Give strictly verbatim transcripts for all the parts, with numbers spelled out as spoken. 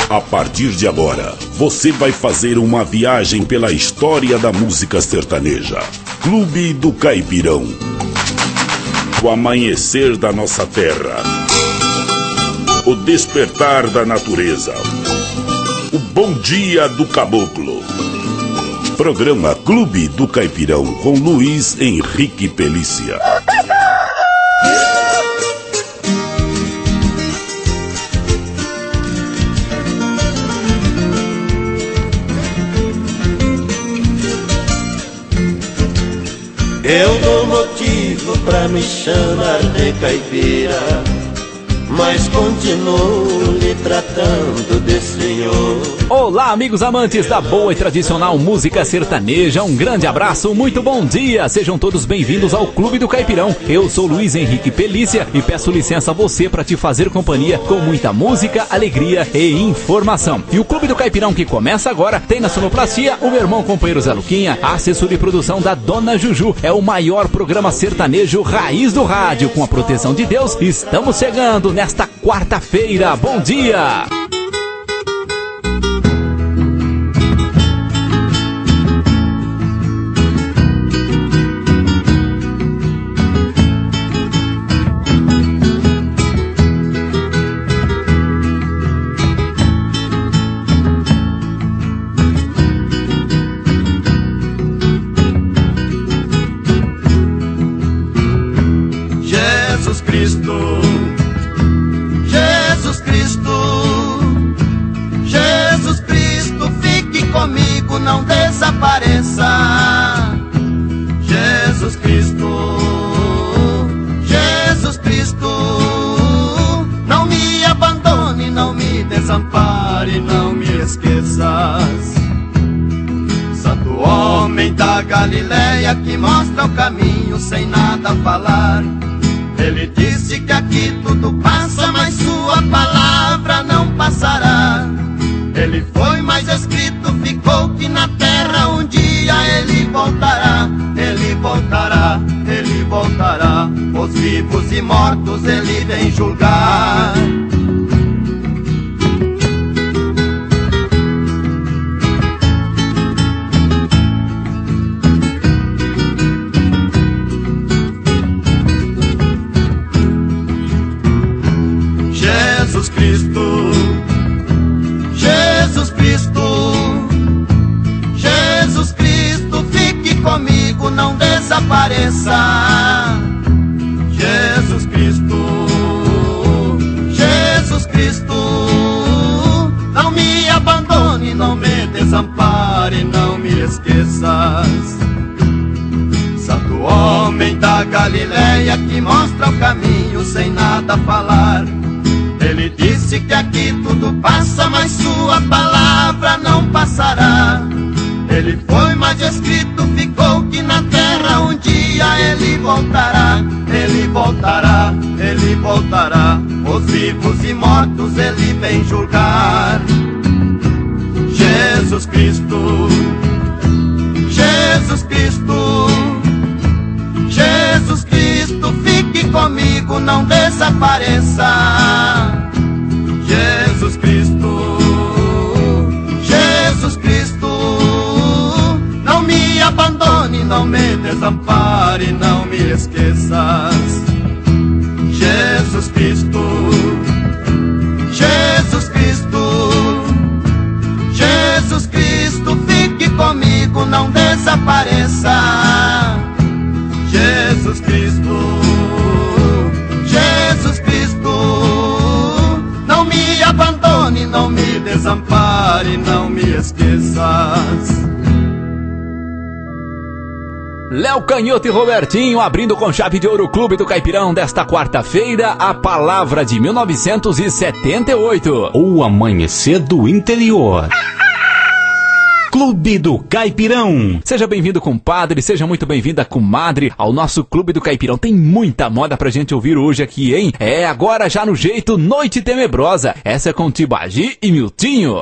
A partir de agora, você vai fazer uma viagem pela história da música sertaneja. Clube do Caipirão. O amanhecer da nossa terra. O despertar da natureza. O bom dia do caboclo. Programa Clube do Caipirão com Luiz Henrique Pelícia. Eu dou motivo pra me chamar de caipira, mas continuo lhe tratando de senhor. Olá, amigos amantes da boa e tradicional música sertaneja, um grande abraço, muito bom dia, sejam todos bem-vindos ao Clube do Caipirão. Eu sou Luiz Henrique Pelícia e peço licença a você para te fazer companhia com muita música, alegria e informação. E o Clube do Caipirão que começa agora tem na sonoplastia o meu irmão companheiro Zé Luquinha, a assessoria e produção da Dona Juju. É o maior programa sertanejo raiz do rádio, com a proteção de Deus. Estamos chegando nesta quarta-feira, bom dia! Jesus Cristo, Jesus Cristo, Jesus Cristo, fique comigo, não desapareça. Jesus Cristo, Jesus Cristo, não me abandone, não me desampare, não me esqueças. Santo homem da Galileia que mostra o caminho sem nada falar. Ele disse que aqui tudo passa, mas sua palavra não passará. Ele foi, mas escrito ficou que na terra um dia ele voltará. Ele voltará, ele voltará. Os vivos e mortos ele vem julgar. Jesus Cristo, Jesus Cristo, Jesus Cristo, fique comigo, não desapareça. Jesus Cristo, Jesus Cristo, não me abandone, não me desampare, não me esqueças. Santo homem da Galileia que mostra o caminho sem nada falar. Ele disse que aqui tudo passa, mas sua palavra não passará. Ele foi, mas escrito ficou que na terra um dia ele voltará. Ele voltará, ele voltará. Os vivos e mortos ele vem julgar. Jesus Cristo, Jesus Cristo, Jesus Cristo, fique comigo, não desapareça. Jesus Cristo, Jesus Cristo, não me abandone, não me desampare, não me esqueças. Jesus Cristo, Jesus Cristo, Jesus Cristo, fique comigo, não desapareça. Jesus Cristo, Jesus Cristo, não me abandone, não me desampare, não me esqueças. Léo Canhoto e Robertinho abrindo com chave de ouro o Clube do Caipirão desta quarta-feira, a palavra de mil novecentos e setenta e oito. O amanhecer do interior. Clube do Caipirão. Seja bem-vindo, compadre, seja muito bem-vinda, comadre, ao nosso Clube do Caipirão. Tem muita moda pra gente ouvir hoje aqui, hein? É agora já no jeito Noite Tenebrosa. Essa é com Tibagi e Miltinho.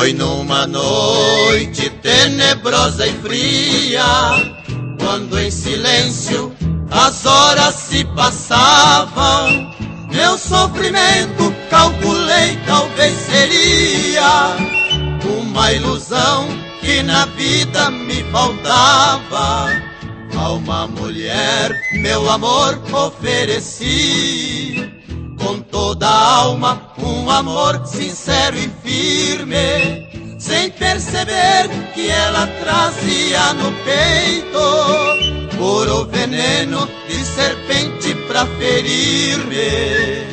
Foi numa noite tenebrosa e fria, quando em silêncio as horas se passavam. Meu sofrimento calculei talvez seria uma ilusão que na vida me faltava. A uma mulher meu amor ofereci, com toda a alma, um amor sincero e firme, sem perceber que ela trazia no peito puro veneno de serpente pra ferir-me.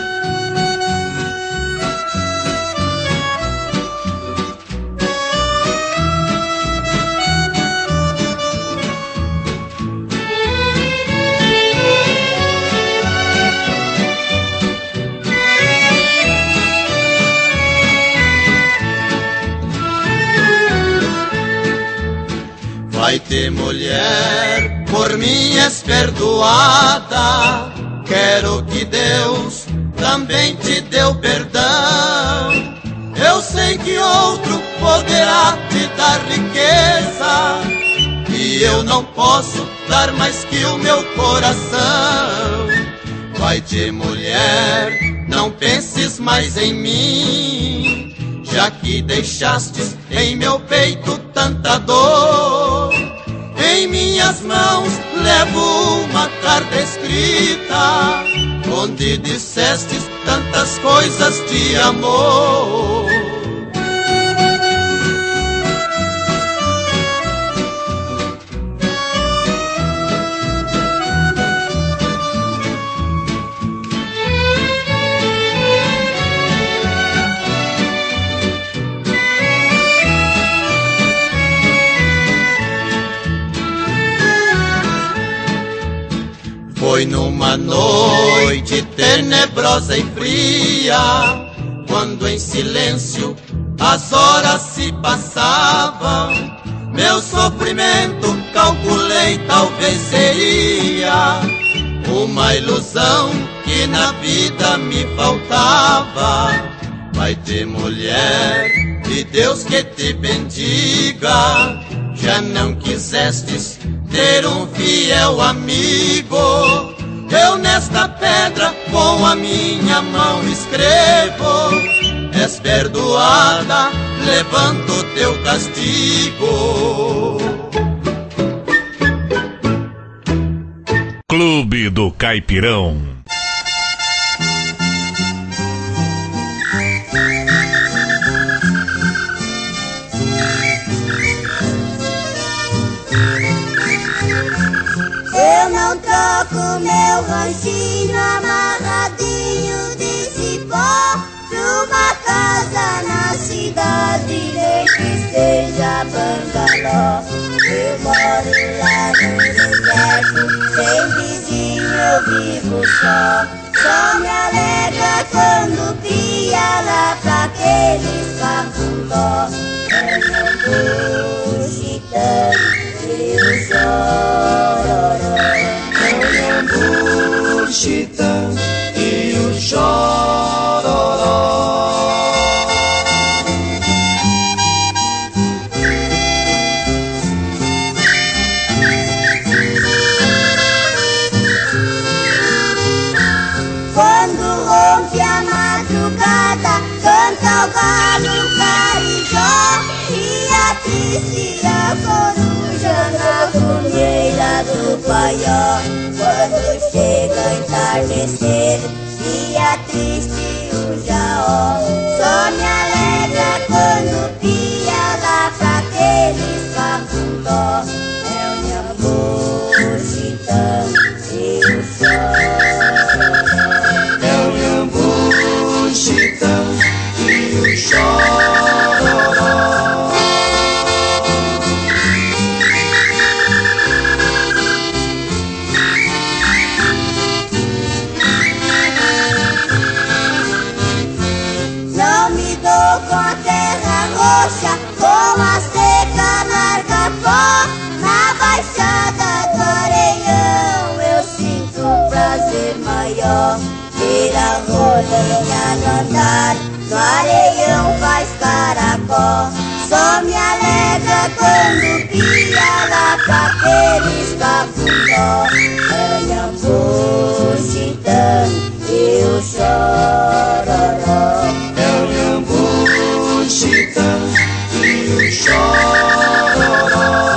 Vai ter mulher, por mim és perdoada. Quero que Deus também te deu perdão. Eu sei que outro poderá te dar riqueza, e eu não posso dar mais que o meu coração. Vai ter mulher, não penses mais em mim, já que deixastes em meu peito tanta dor. Em minhas mãos levo uma carta escrita, onde dissestes tantas coisas de amor. Foi numa noite tenebrosa e fria, quando em silêncio as horas se passavam. Meu sofrimento calculei talvez seria uma ilusão que na vida me faltava. Vai ter mulher, e Deus que te bendiga, já não quisestes ter um fiel amigo. Eu nesta pedra com a minha mão escrevo: és perdoada, levanta o teu castigo. Clube do Caipirão. Eu não troco meu ranchinho amarradinho de cipó pra uma casa na cidade, nem que seja bangalô. Eu moro lá no deserto, sem vizinho eu vivo só. Só me alegra quando pia lá pra aqueles cafundó. É meu buchitão e o chororó. Chitã e o chororó. Quando rompe a madrugada, canta o galo carijó, e a triste a coruja na cunheira do paió. Quando chega o entardecer e a triste o jaó, só me alegra quando pia lá pra aqueles cafundó. É o Nhambu, o Chitã e o chororó. É o Nhambu, o Chitã e o chororó. Com a terra roxa, com a seca larga pó, na baixada do Areião eu sinto um prazer maior. Ver a rolinha no andar, no areião faz caracol. Só me alegra quando pia lá pra aqueles cafundó. Anhambu, Chitã e o chororó. Anhambu, Chitã e o chororó.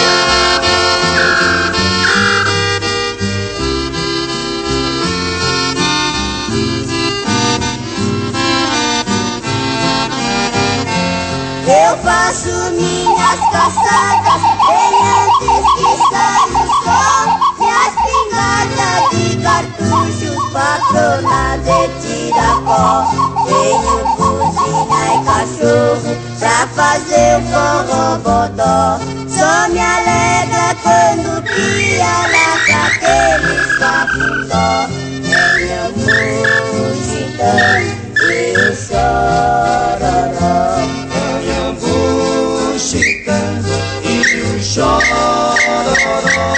Eu faço minhas caçadas bem antes que saia o sol. E a espingarda de cartuchos, patrona de tiracó. Tenho cozinha e cachorro pra fazer o forró-bodó. Só me alegra quando pia lá pra aqueles cafundó. Anhambu, Chitã e o chororó. Anhambu, Chitã e o chororó.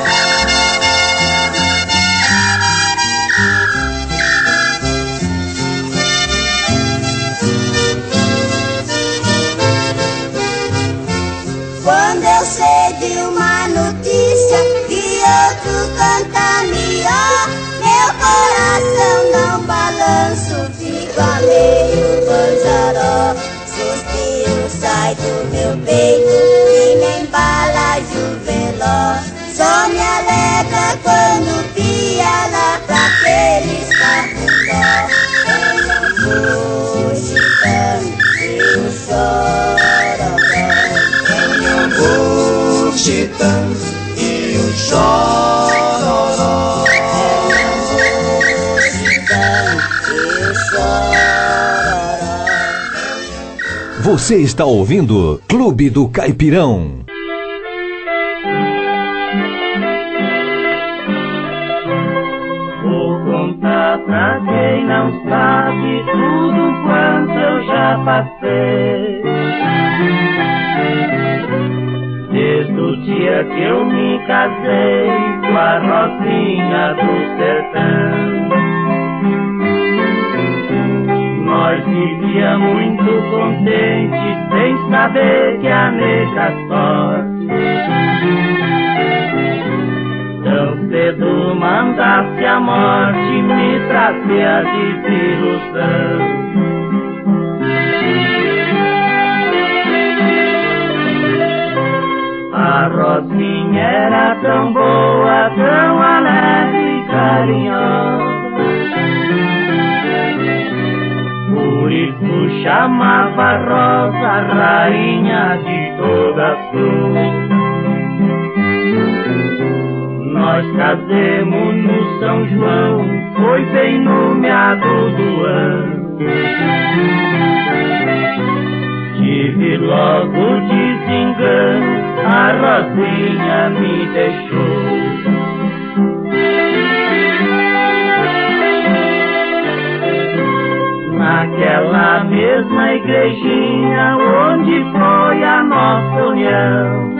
Quando eu sei de uma notícia que outro canta melhor, meu coração não balanço, fica meio banjaró. Suspiro sai do meu peito e me embala juveló. Só me alegra quando pia lá pra aqueles cafundó. Anhambu, Chitã e o chororó. Anhambu, Chitã e o chororó. Anhambu, Chitã e o chororó. Você está ouvindo Clube do Caipirão. Vou contar pra quem não sabe tudo quanto eu já passei. Desde o dia que eu me casei com a Rosinha do sertão, nós vivíamos muito contentes sem saber que a nega sorte tão cedo mandasse a morte me trazer a desilusão. A Rosinha era tão boa, tão alegre e carinhosa, por isso chamava Rosa a rainha de todas as flores. Nós casemos no São João, foi bem no meado do ano. Tive logo desengano, a Rosinha me deixou. Naquela mesma igrejinha onde foi a nossa união,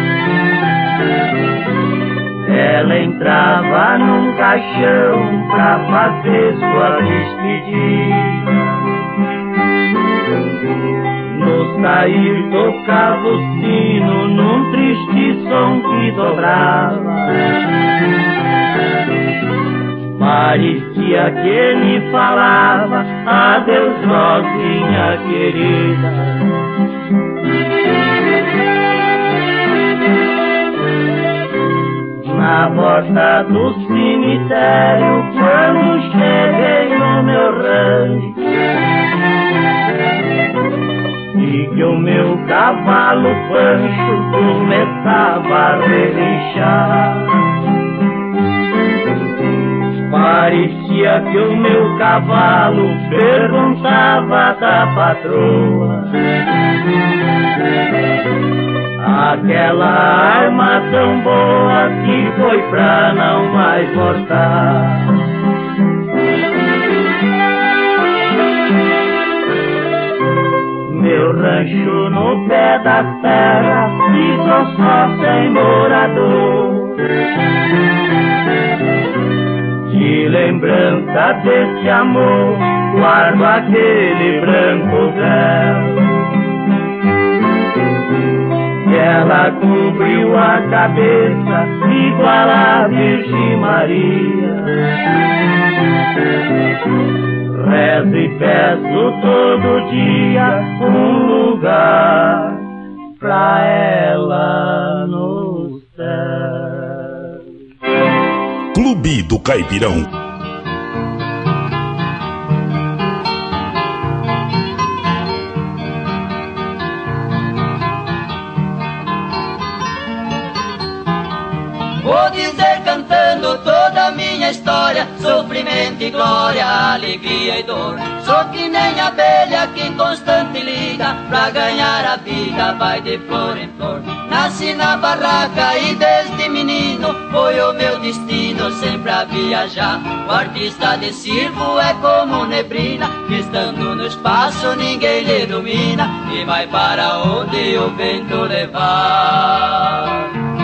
ela entrava num caixão pra fazer sua despedida. No sair tocava o sino num triste som que dobrava. Parecia que ele falava: adeus, Rosinha querida. Na porta do cemitério, quando cheguei no meu rancho, e que o meu cavalo Pancho começava a relinchar. Parecia que o meu cavalo perguntava da patroa: aquela arma tão boa que foi pra não mais voltar. Meu rancho no pé da serra ficou só sem morador. De lembrança desse amor guardo aquele branco véu que ela cobriu a cabeça igual a Virgem Maria. Rezo e peço todo dia um lugar pra ela no céu. Clube do Caipirão. Vou dizer cantando toda a minha história, sofrimento e glória, alegria e dor. Sou que nem abelha que constante liga, pra ganhar a vida vai de flor em flor. Nasci na barraca e desde menino foi o meu destino sempre a viajar. O artista de circo é como neblina, que estando no espaço ninguém lhe domina, e vai para onde o vento levar.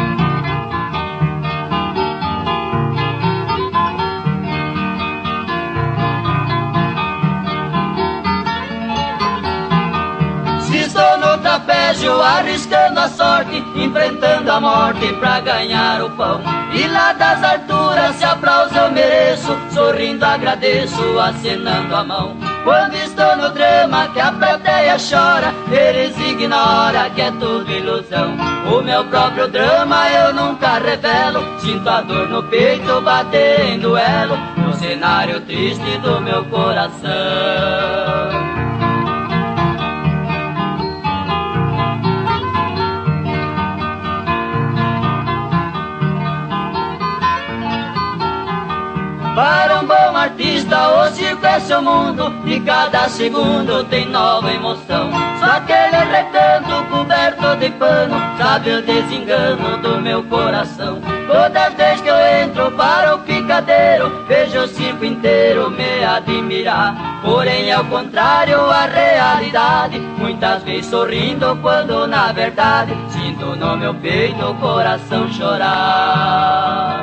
Trapézio, arriscando a sorte, enfrentando a morte pra ganhar o pão. E lá das alturas, se aplauso eu mereço, sorrindo agradeço, acenando a mão. Quando estou no drama que a plateia chora, eles ignoram que é tudo ilusão. O meu próprio drama eu nunca revelo, sinto a dor no peito bater em duelo, no cenário triste do meu coração. Para um bom artista o circo é seu mundo, e cada segundo tem nova emoção. Só aquele recanto coberto de pano sabe o desengano do meu coração. Todas as vezes que eu entro para o picadeiro, vejo o circo inteiro me admirar. Porém é o contrário a realidade, muitas vezes sorrindo quando na verdade sinto no meu peito o coração chorar.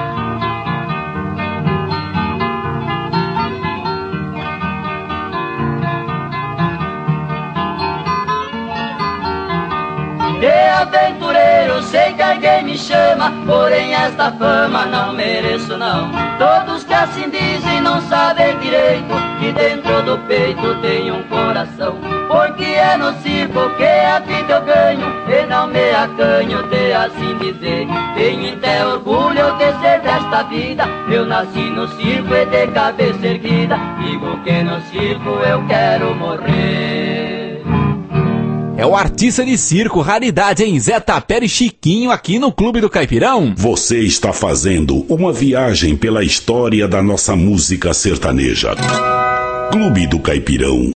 De aventureiro sei que alguém me chama, porém esta fama não mereço não. Todos que assim dizem não sabem direito que dentro do peito tem um coração. Porque é no circo que a vida eu ganho, e não me acanho de assim dizer. Tenho até orgulho de ser desta vida, eu nasci no circo e de cabeça erguida, digo que no circo eu quero morrer. É o artista de circo, raridade em Zé Tapera e Chiquinho aqui no Clube do Caipirão. Você está fazendo uma viagem pela história da nossa música sertaneja. Clube do Caipirão.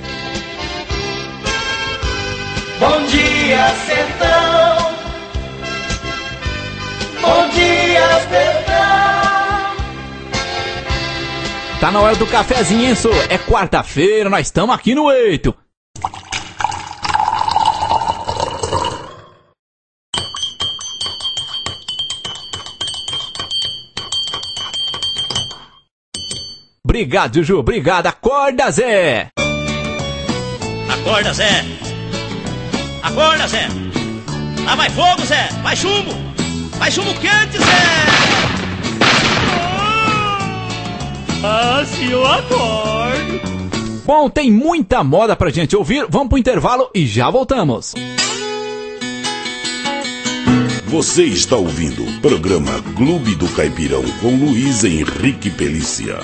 Bom dia, sertão. Bom dia, sertão. Tá na hora do cafezinho, hein, sô? É quarta-feira, nós estamos aqui no Eito. Obrigado, Juju, obrigado. Acorda, Zé! Acorda, Zé! Acorda, Zé! Ah, vai fogo, Zé! Vai chumbo! Vai chumbo quente, Zé! Ah, se eu acordo! Bom, tem muita moda pra gente ouvir. Vamos pro intervalo e já voltamos. Você está ouvindo o programa Clube do Caipirão com Luiz Henrique Pelícia.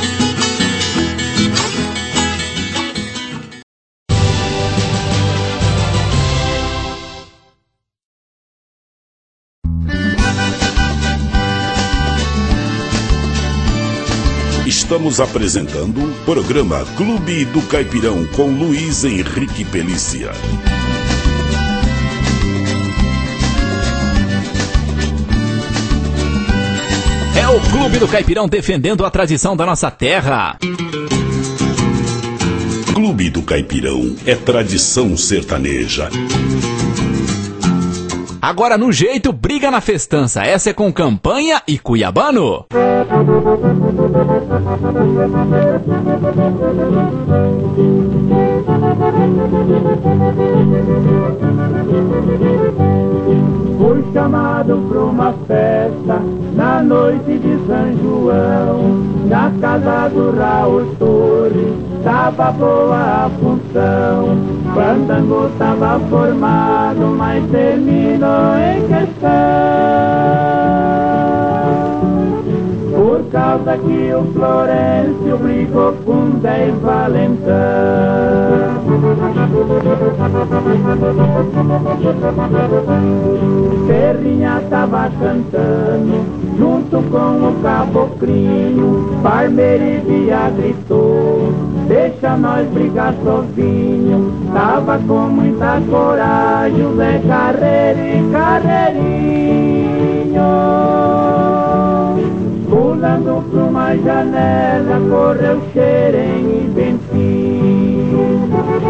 Estamos apresentando o programa Clube do Caipirão com Luiz Henrique Pelícia. É o Clube do Caipirão defendendo a tradição da nossa terra. Clube do Caipirão é tradição sertaneja. Agora no jeito, briga na festança. Essa é com Campanha e Cuiabano. Fui chamado pra uma festa na noite de São João, na casa do Raul Torres, tava boa a função. Fandango tava formado, mas terminou em questão, por causa que o Florencio brigou com Zé Valentão. Serrinha tava cantando junto com o caboclinho, Parmerivia gritou: deixa nós brigar sozinho. Tava com muita coragem o Zé Carreiro e Carreirinho. Pulando pra uma janela, correu Xerém e Bentinho.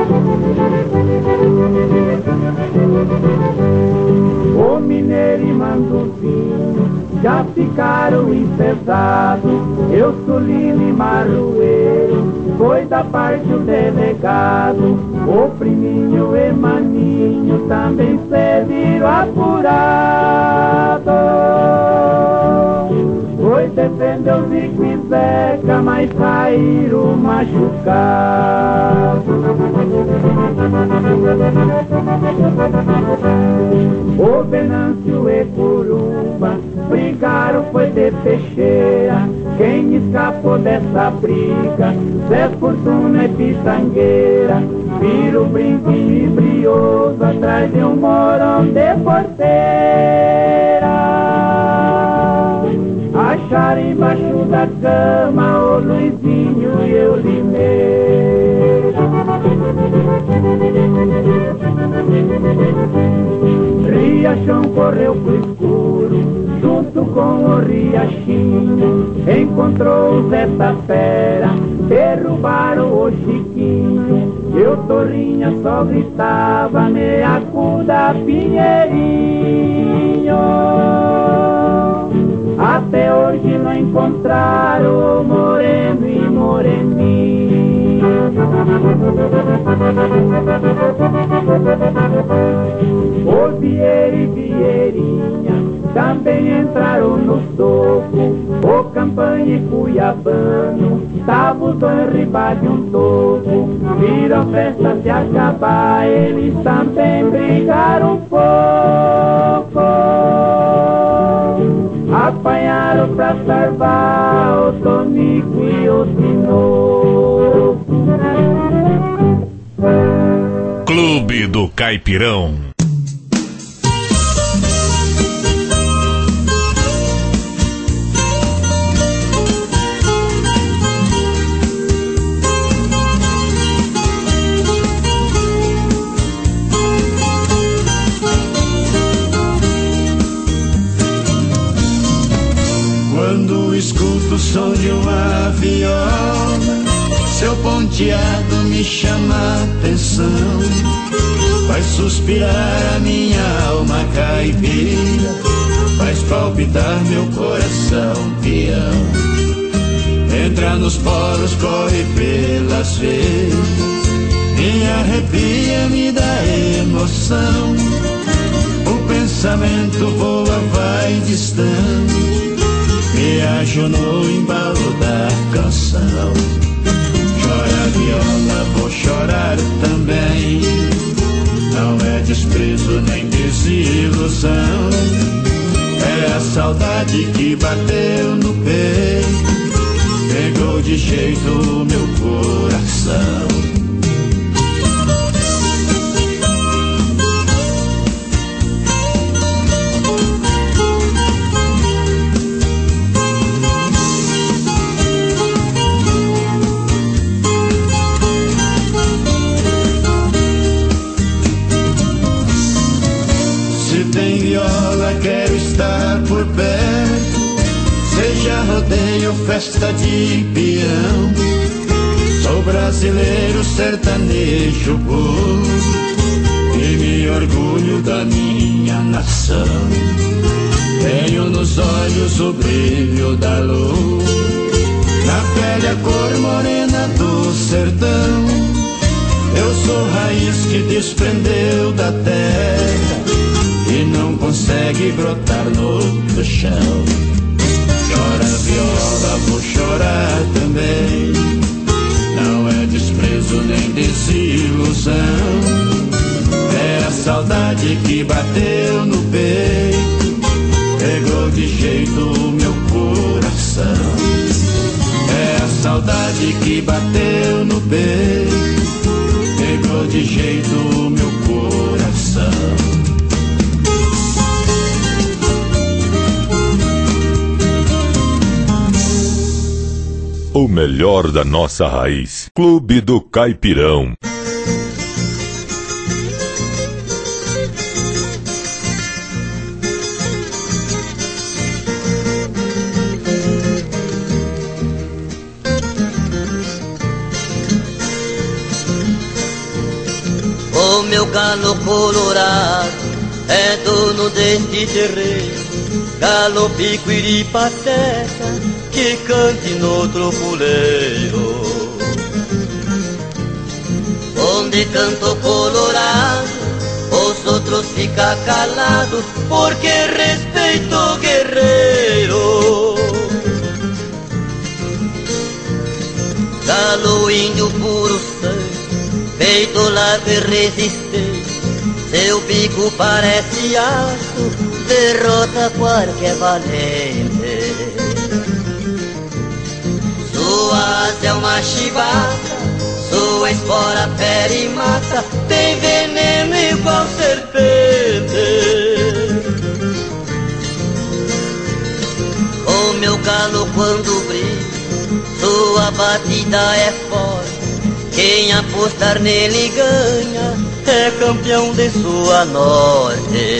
O mineiro e Manduzinho já ficaram enfesados. Eu, Sulino e Marroeiro, foi da parte o delegado. O priminho e Maninho também se viram apurados. Foi defender o Zico e Zeca, mas saíram machucados. O Venâncio e Curuba brigaram, foi de peixeira. Quem escapou dessa briga? Zé Fortuna e Pitangueira. Vira o brinquinho e brioso atrás de um morão de porteira. Acharam embaixo da cama o Luizinho e o Limeira. Riachão correu pro escuro, junto com o Riachinho. Encontrou o Zé Tapera, derrubaram o Chiquinho. E o Torrinha só gritava: me acuda, Pinheirinho. Até hoje não encontraram o Moreno e Moreninho. O Vieira e Vieirinha também entraram no soco. O Campanha e Cuiabano estavam os dois riba de um toco. Viram a festa se acabar, eles também brigaram pouco. Apanharam pra salvar o Tonico e o Tinoco. Clube do Caipirão. Quando escuto o som de uma viola, seu ponteado me chama a atenção. Faz suspirar a minha alma caipira, faz palpitar meu coração peão. Entra nos poros, corre pelas veias, me arrepia, me dá emoção. O pensamento voa, vai distante, viajo no embalo da canção. Chora a viola, vou chorar também. Não é desprezo nem desilusão, é a saudade que bateu no peito, pegou de jeito o meu coração. Quero estar por perto, seja rodeio, festa de peão. Sou brasileiro, sertanejo puro, e me orgulho da minha nação. Tenho nos olhos o brilho da lua, na pele a cor morena do sertão. Eu sou raiz que desprendeu da terra e não consegue brotar no chão. Chora viola, vou chorar também. Não é desprezo nem desilusão, é a saudade que bateu no peito, pegou de jeito o meu coração. É a saudade que bateu no peito, pegou de jeito o meu coração. O melhor da nossa raiz. Clube do Caipirão. O meu galo colorado é dono deste terreiro, galo picuiri pateta que cante no tropuleiro. Onde canto colorado, os outros ficam calados, porque respeito o guerreiro. Galo índio puro sangue, peito largo e resistente, seu bico parece aço, derrota qualquer valente. Sua asa é uma chibata, sua espora fere e mata, tem veneno igual serpente. O meu galo quando brilha, sua batida é forte, quem apostar nele ganha, é campeão de sua norte.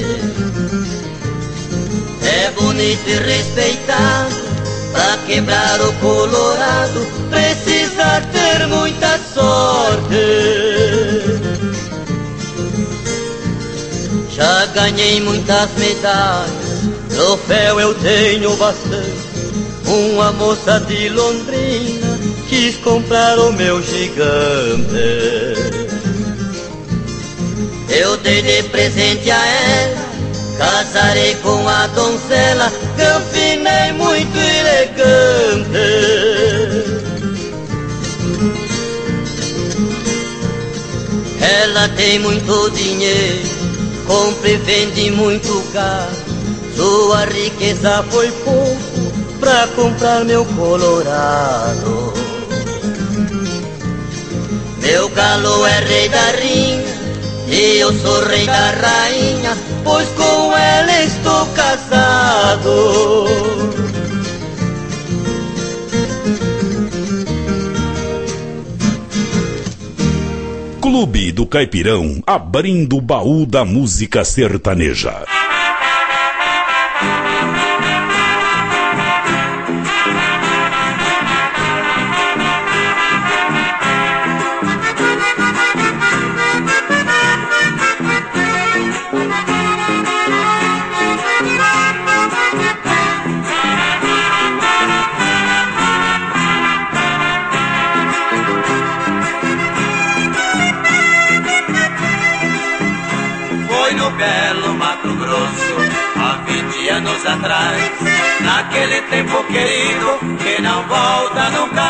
É bonito e respeitado, pra quebrar o colorado precisa ter muita sorte. Já ganhei muitas medalhas, troféu eu tenho bastante. Uma moça de Londrina quis comprar o meu gigante. Eu dei de presente a ela, casarei com a donzela, Campina é muito elegante. Ela tem muito dinheiro, compra e vende muito gado. Sua riqueza foi pouco pra comprar meu colorado. Meu galo é rei da rinha e eu sou rei da rainha, pois com ela estou casado. Clube do Caipirão, abrindo o baú da música sertaneja. Anos atrás, naquele tempo querido que não volta nunca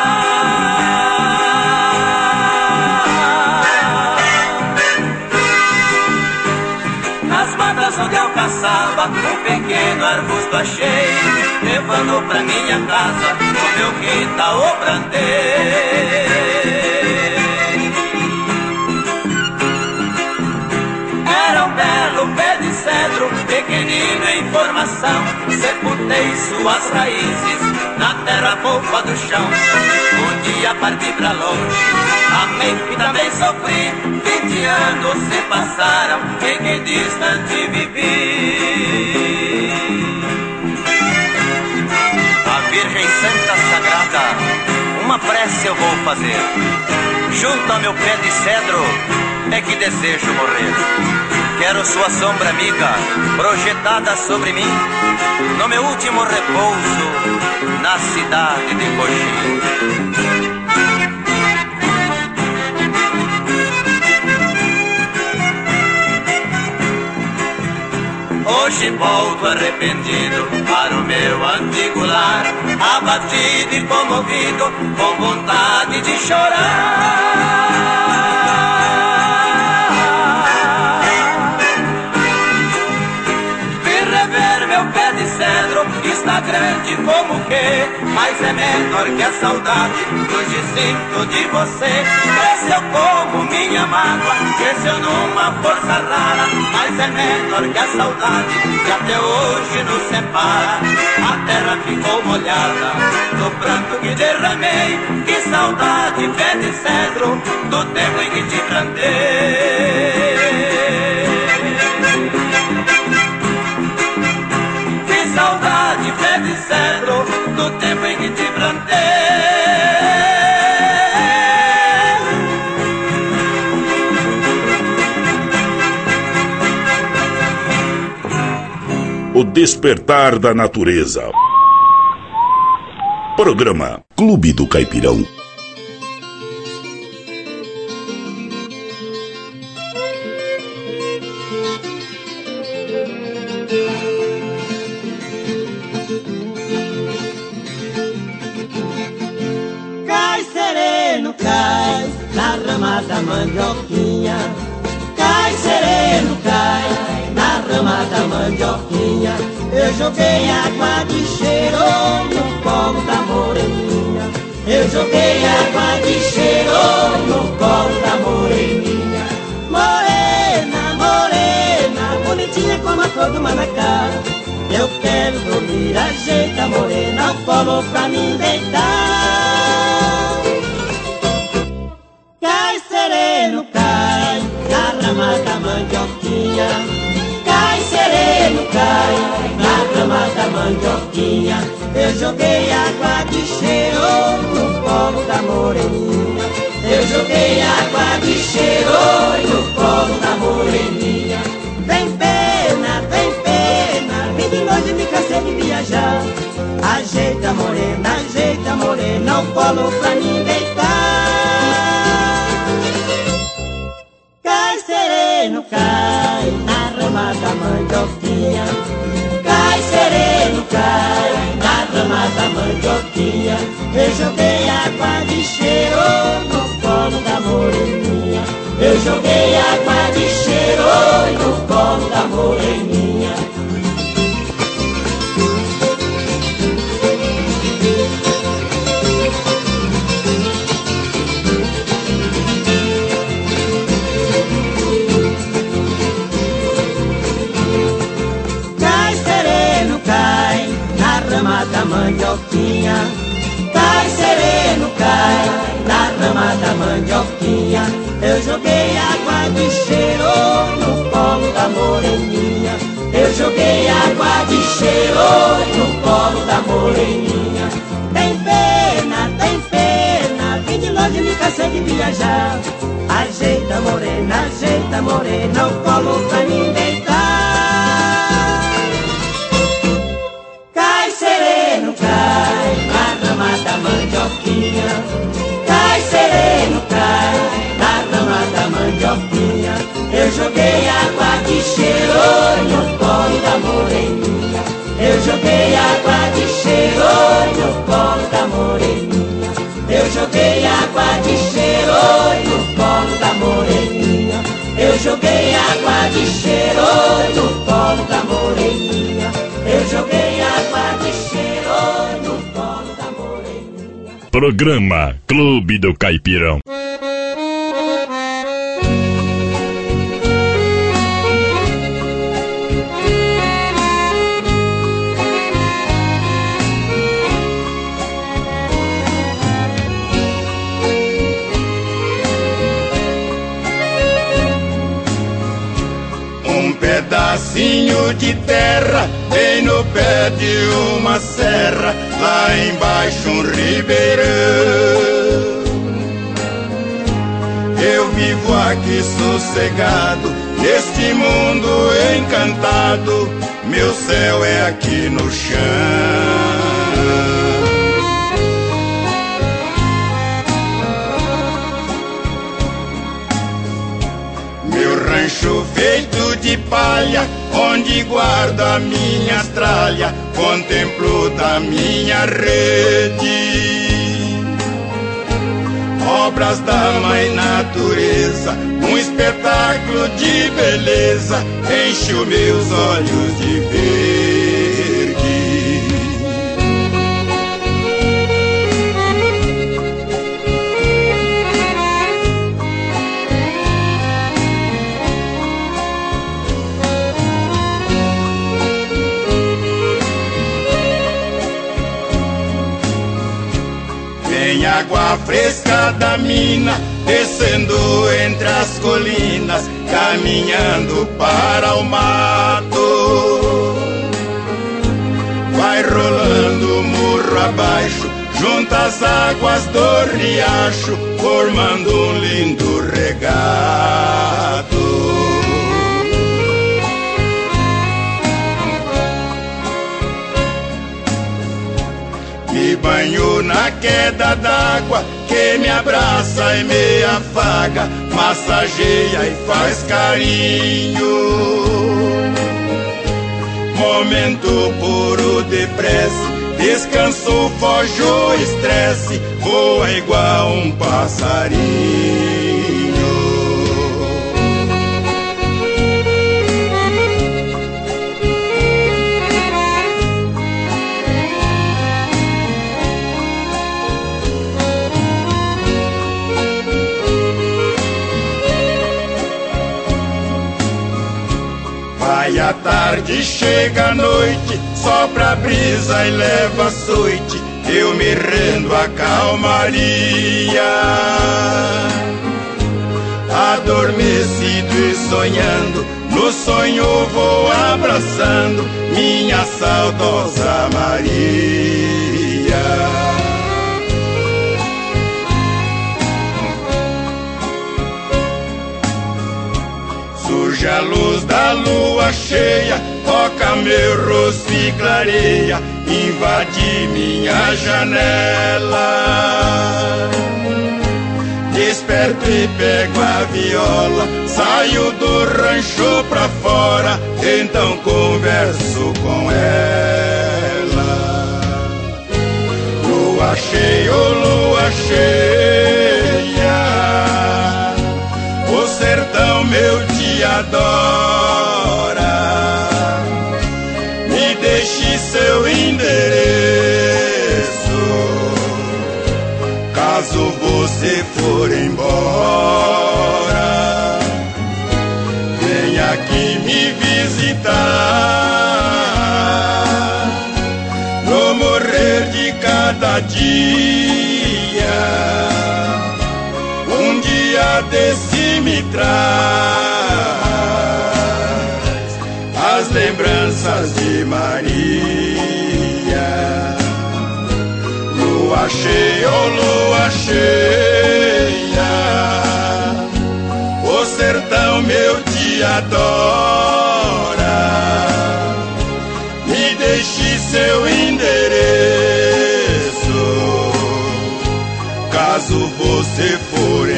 mais. Nas matas onde eu caçava, um pequeno arbusto achei, levando pra minha casa o meu quintal o plantei. Era um belo pé de cedro, pequenino em formação, sepultei suas raízes na terra fofa do chão. Um dia parti pra longe, amei e também sofri, vinte anos se passaram em que distante vivi. A Virgem Santa Sagrada, uma prece eu vou fazer. Junto ao meu pé de cedro, é que desejo morrer. Quero sua sombra amiga projetada sobre mim, no meu último repouso na cidade de Coxim. Hoje volto arrependido para o meu antigo lar, abatido e comovido, com vontade de chorar. Vim rever meu pé de cedro, está grande como que, mas é menor que a saudade. Hoje sinto de você, cresceu como minha mágoa, cresceu numa força rara, mas é menor que a saudade, que até hoje nos separa. A terra ficou molhada do pranto que derramei, que saudade, pé de cedro, do tempo em que te plantei. Que saudade, pé de cedro, do tempo em que te plantei. O despertar da natureza. Programa Clube do Caipirão. Cai sereno, cai na rama da mandioquinha. Cai sereno, cai na rama da mandioquinha. Eu joguei água de cheiro no colo da moreninha. Eu joguei água de cheiro no colo da moreninha. Morena, morena, bonitinha como a cor do manacá. Eu quero dormir, ajeita morena, o colo pra mim deitar. Cai sereno, cai na rama da mandioquinha. Cai sereno, cai na rama da mandioquinha. Eu joguei água de cheiro no colo da moreninha. Eu joguei água de cheiro no colo da moreninha. Vem pena, vem pena, vim de longe, me cansei de viajar. Ajeita morena, ajeita morena, o colo pra mim deitar. Cai sereno, cai na rama da mandioquinha. Cai sereno, cai na rama da mandioquinha. Eu joguei água de cheiro no colo da moreninha. Eu joguei água de cheiro no colo da moreninha. Cai sereno, cai na rama da mandioquinha. Cai sereno, cai na rama da mandioquinha. Eu joguei água de cheiro no colo da moreninha. Eu joguei água de cheiro no colo da moreninha. Tem pena, tem pena, vim de longe, me cansei de viajar. Ajeita morena, ajeita morena, o colo pra mim deitar. Cai sereno, cai na rama da mandioquinha. Cai sereno, cai na rama da mandioquinha. Eu joguei água de cheiro no colo da moreninha. Eu joguei água de cheiro no colo da moreninha. Eu joguei água de cheiro no colo da moreninha. Eu joguei água de cheiro no colo da moreninha. Eu joguei água de cheiro no colo da moreninha. Programa Clube do Caipirão. Pedacinho de terra, bem no pé de uma serra, lá embaixo um ribeirão. eu vivo aqui sossegado, neste mundo encantado, meu céu é aqui no chão. Meu rancho feito de palha, onde guardo a minha tralha, contemplo da minha rede obras da mãe natureza, um espetáculo de beleza enche os meus olhos de verde. Tem água fresca da mina, descendo entre as colinas, caminhando para o mato. Vai rolando morro abaixo, junto às águas do riacho, formando um lindo regato. Me banho na queda d'água, que me abraça e me afaga, massageia e faz carinho. Momento puro de prece, descanso, foge o estresse, voa igual um passarinho. Vai a tarde, chega a noite, sopra a brisa e leva açoite, eu me rendo à calmaria. Adormecido e sonhando, no sonho vou abraçando minha saudosa Maria. Surge a luz da lua cheia, toca meu rosto e clareia, invade minha janela. Desperto e pego a viola, saio do rancho pra fora, então converso com ela. Lua cheia, oh lua cheia, o sertão meu te adora. Me deixe seu endereço, caso você for embora. Venha aqui me visitar, no morrer de cada dia. Um dia desse me traz as lembranças de Maria. Lua cheia, oh lua cheia, o sertão meu te adora. Me deixe seu endereço, caso você for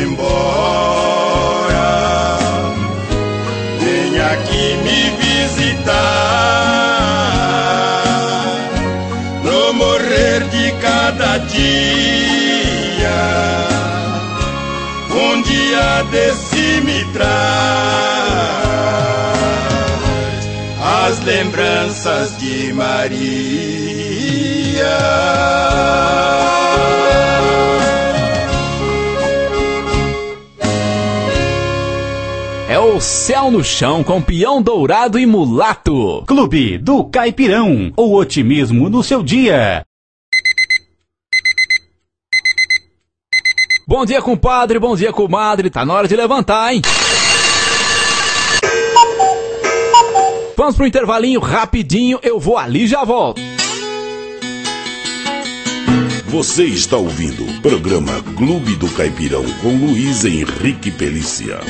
embora. Venha aqui me visitar, no morrer de cada dia. Um dia desse me traz as lembranças de Maria. É o Céu no Chão com Peão Dourado e Mulato. Clube do Caipirão, o otimismo no seu dia. Bom dia, compadre, bom dia, comadre. Tá na hora de levantar, hein? Vamos pro intervalinho rapidinho, eu vou ali e já volto. Você está ouvindo o programa Clube do Caipirão com Luiz Henrique Pelícia.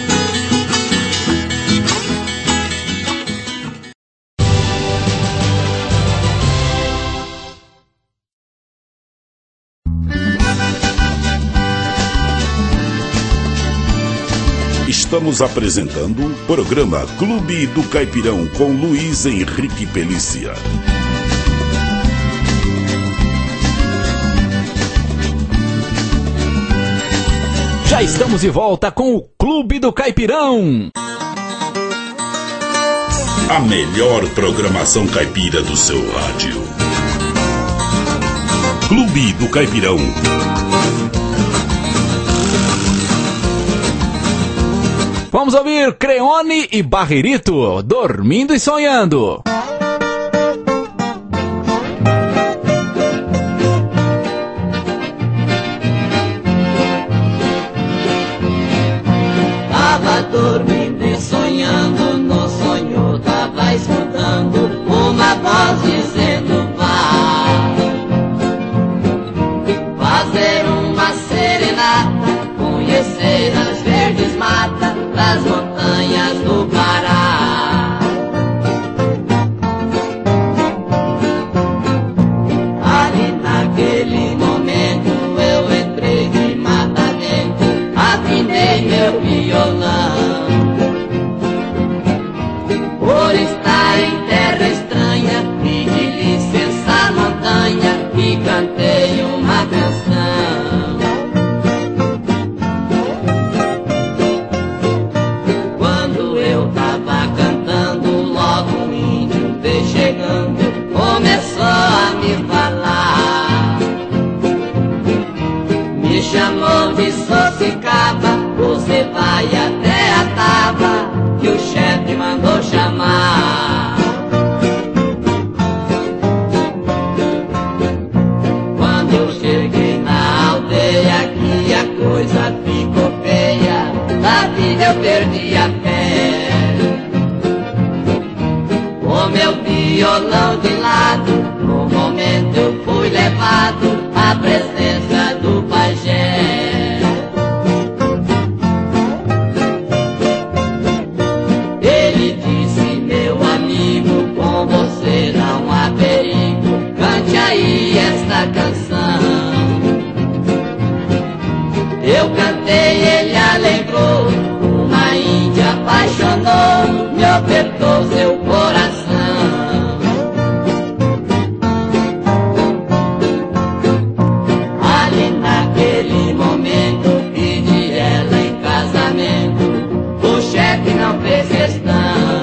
Estamos apresentando o programa Clube do Caipirão com Luiz Henrique Pelícia. Já estamos de volta com o Clube do Caipirão. A melhor programação caipira do seu rádio. Clube do Caipirão. Vamos ouvir Creone e Barrerito, Dormindo e Sonhando. Tava dormindo e sonhando, no sonho tava escutando uma voz dizendo vá fazer uma serenata, conhecer as verdes matas das montanhas do Pará. Ali naquele momento eu entrei de mata dentro, afinei meu violão. Por estar em terra estranha, pedi licença à montanha e cantei uma canção. Quando eu tava cantando, logo um índio veio chegando, começou a me falar. Me chamou de Sorocaba, você vai até a Taba, que o chefe mandou chamar. Quando eu cheguei na aldeia, que a coisa ficou feia, da vida eu perdi a fé. Com meu violão de lado, no momento eu fui levado à presença do pajé. Ele disse, meu amigo, com você não há perigo, cante aí esta canção. Eu cantei, ele alegrou, uma índia apaixonou, me apertou seu coração. Ali naquele momento pedi ela em casamento, o chefe não fez questão.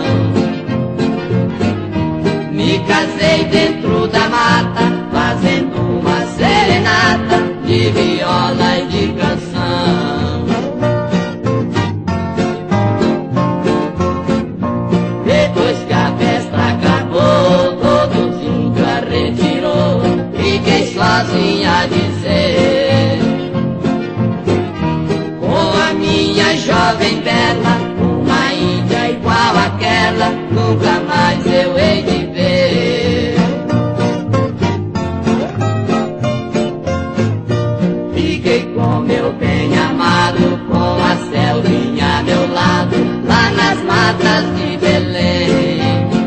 Me casei dentro da mata, fazendo uma serenata de viola e de canção. Depois que a festa acabou, todos os índios a retirou, fiquei sozinha a dizer, com a minha jovem bela, uma índia igual àquela, nunca mais eu hei de ver. Fiquei com meu bem amado, com a Selvinha a meu lado, lá nas matas de Belém.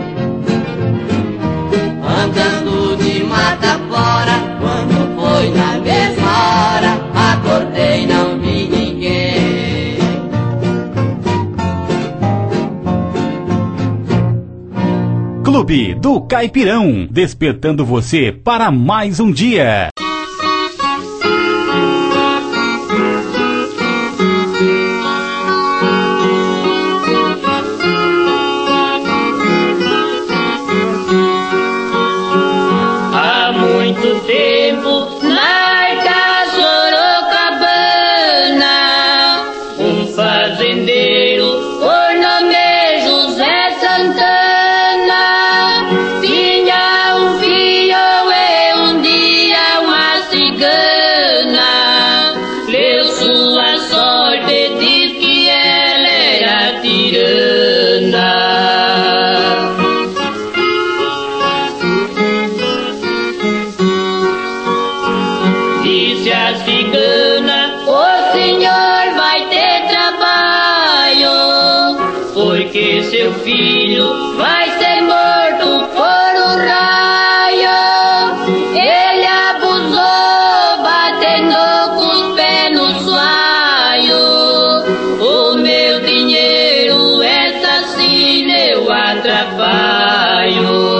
Andando de mata fora, quando foi na mesma hora, acordei, não vi ninguém. Clube do Caipirão, despertando você para mais um dia. Há muito tempo, na Arca Sorocabana, um fazendeiro, por nome José Santana, tinha um filho e um dia uma seu filho vai ser morto por um raio. Ele abusou, batendo com os pés no soalho. O meu dinheiro, essa sim eu atrapalho.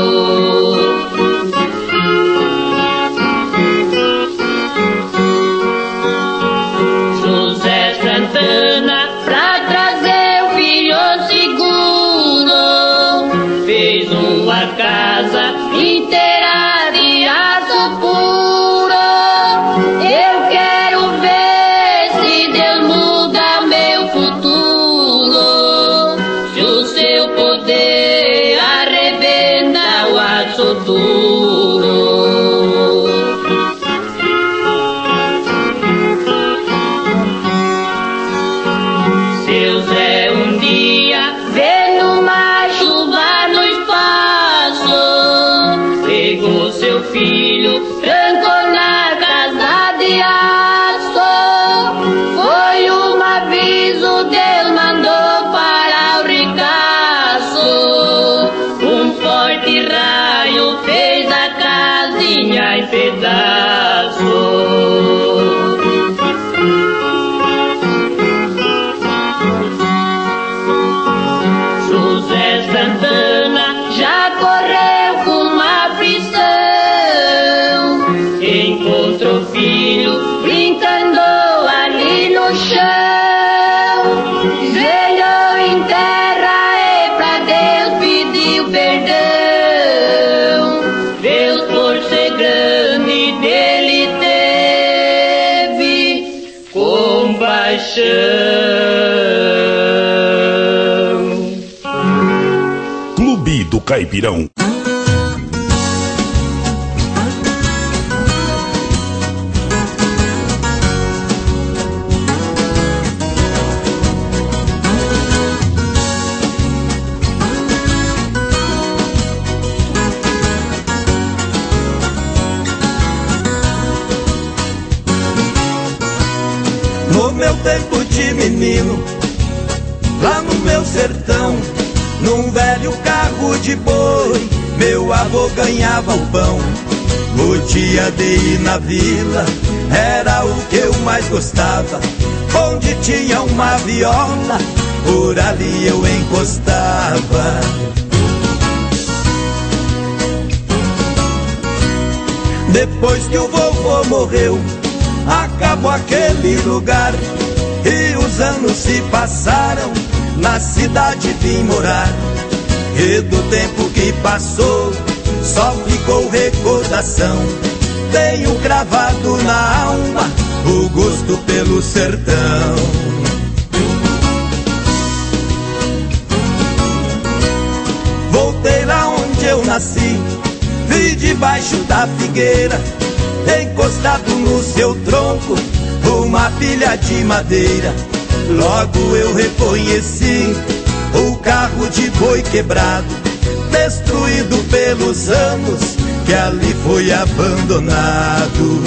Casa inteira de aço puro. Eu quero ver se Deus muda meu futuro. Se o seu poder arrebenta o aço duro. Seu Zé um dia vê numa chuva no espaço, pegou seu filho, trancou na casa de aço. Foi um aviso, Deus mandou para o ricaço. Um forte raio fez a casinha em pedaços. José Santana já correu com uma aflição. Encontrou o filho brincando ali no chão. Veio em terra e pra Deus pediu perdão. Deus, por ser grande, dele teve compaixão. Clube do Caipirão. No meu tempo de menino, lá no meu sertão, num velho carro de boi, meu avô ganhava o pão. O dia de ir na vila era o que eu mais gostava. Onde tinha uma viola, por ali eu encostava. Depois que o vovô morreu, acabou aquele lugar e os anos se passaram, na cidade vim morar. E do tempo que passou só ficou recordação. Tenho gravado na alma o gosto pelo sertão. Voltei lá onde eu nasci, vi debaixo da figueira, encostado no seu tronco, uma pilha de madeira. Logo eu reconheci o carro de boi quebrado, destruído pelos anos, que ali foi abandonado.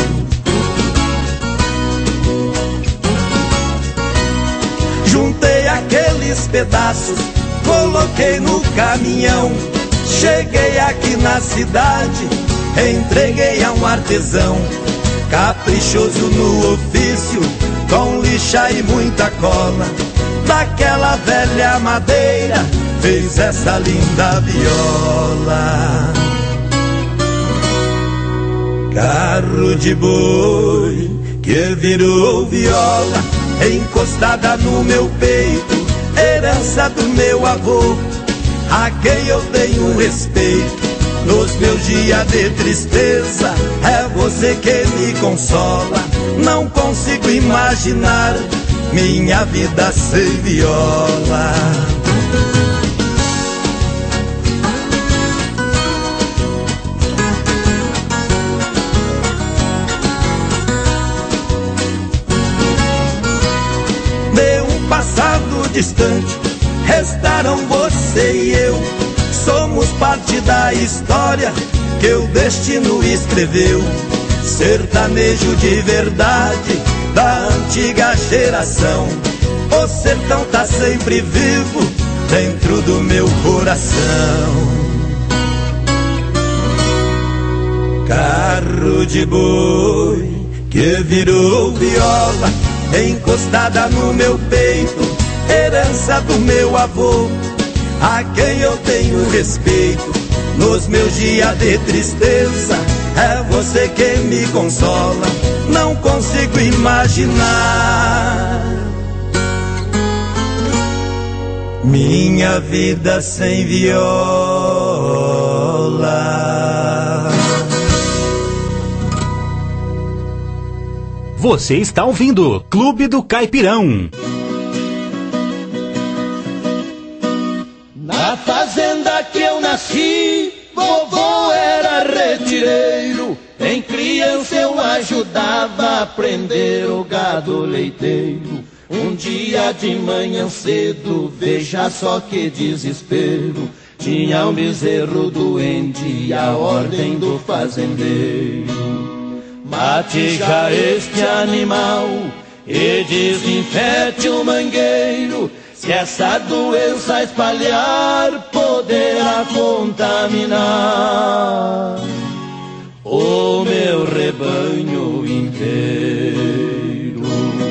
Juntei aqueles pedaços, coloquei no caminhão. Cheguei aqui na cidade, entreguei a um artesão, caprichoso no ofício, com lixa e muita cola. Daquela velha madeira fez essa linda viola. Carro de boi que virou viola, encostada no meu peito, herança do meu avô, a quem eu tenho respeito. Nos meus dias de tristeza é você que me consola. Não consigo imaginar minha vida sem viola. De um passado distante restaram você e eu. Somos parte da história que o destino escreveu. Sertanejo de verdade da antiga geração. O sertão tá sempre vivo, dentro do meu coração. Carro de boi que virou viola, encostada no meu peito, herança do meu avô, a quem eu tenho respeito nos meus dias de tristeza. É você quem me consola, não consigo imaginar minha vida sem viola. Você está ouvindo Clube do Caipirão. Na fazenda que eu nasci, vovô era retireiro. Em criança eu ajudava a prender o gado leiteiro. Um dia de manhã cedo, veja só que desespero, tinha um bezerro doente e a ordem do fazendeiro: mate já este animal e desinfete o mangueiro. Se essa doença espalhar, poderá contaminar o meu rebanho inteiro.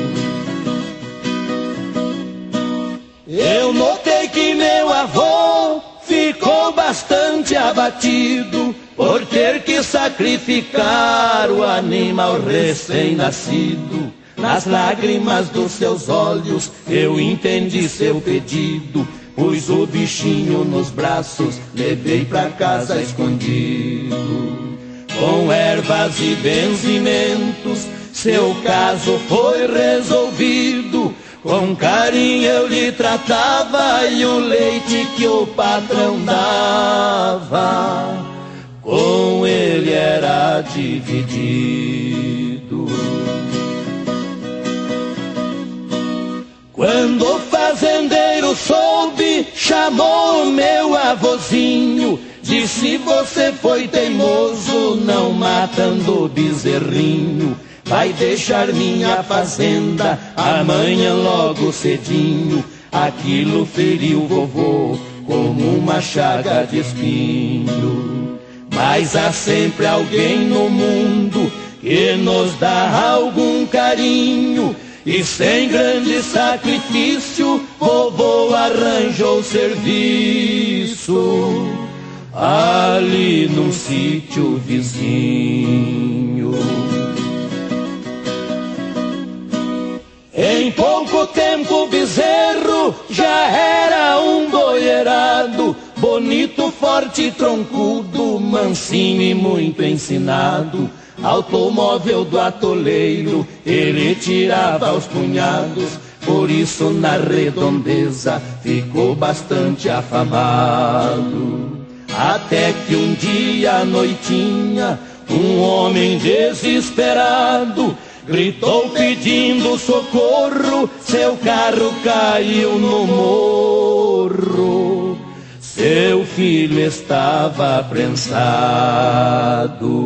Eu notei que meu avô ficou bastante abatido por ter que sacrificar o animal recém-nascido. Nas lágrimas dos seus olhos eu entendi seu pedido, pus o bichinho nos braços, levei pra casa escondido. Com ervas e benzimentos seu caso foi resolvido. Com carinho eu lhe tratava e o leite que o patrão dava com ele era dividido. Quando o fazendeiro soube, chamou meu avôzinho, disse: você foi teimoso não matando o bezerrinho. Vai deixar minha fazenda amanhã logo cedinho. Aquilo feriu vovô como uma chaga de espinho. Mas há sempre alguém no mundo que nos dá algum carinho, e sem grande sacrifício vovô arranjou serviço ali num sítio vizinho. Em pouco tempo o bezerro já era um boiarado, bonito, forte, troncudo, mansinho e muito ensinado. Automóvel do atoleiro ele tirava aos punhados, por isso na redondeza ficou bastante afamado. Até que um dia à noitinha um homem desesperado gritou pedindo socorro, seu carro caiu no morro, seu filho estava prensado.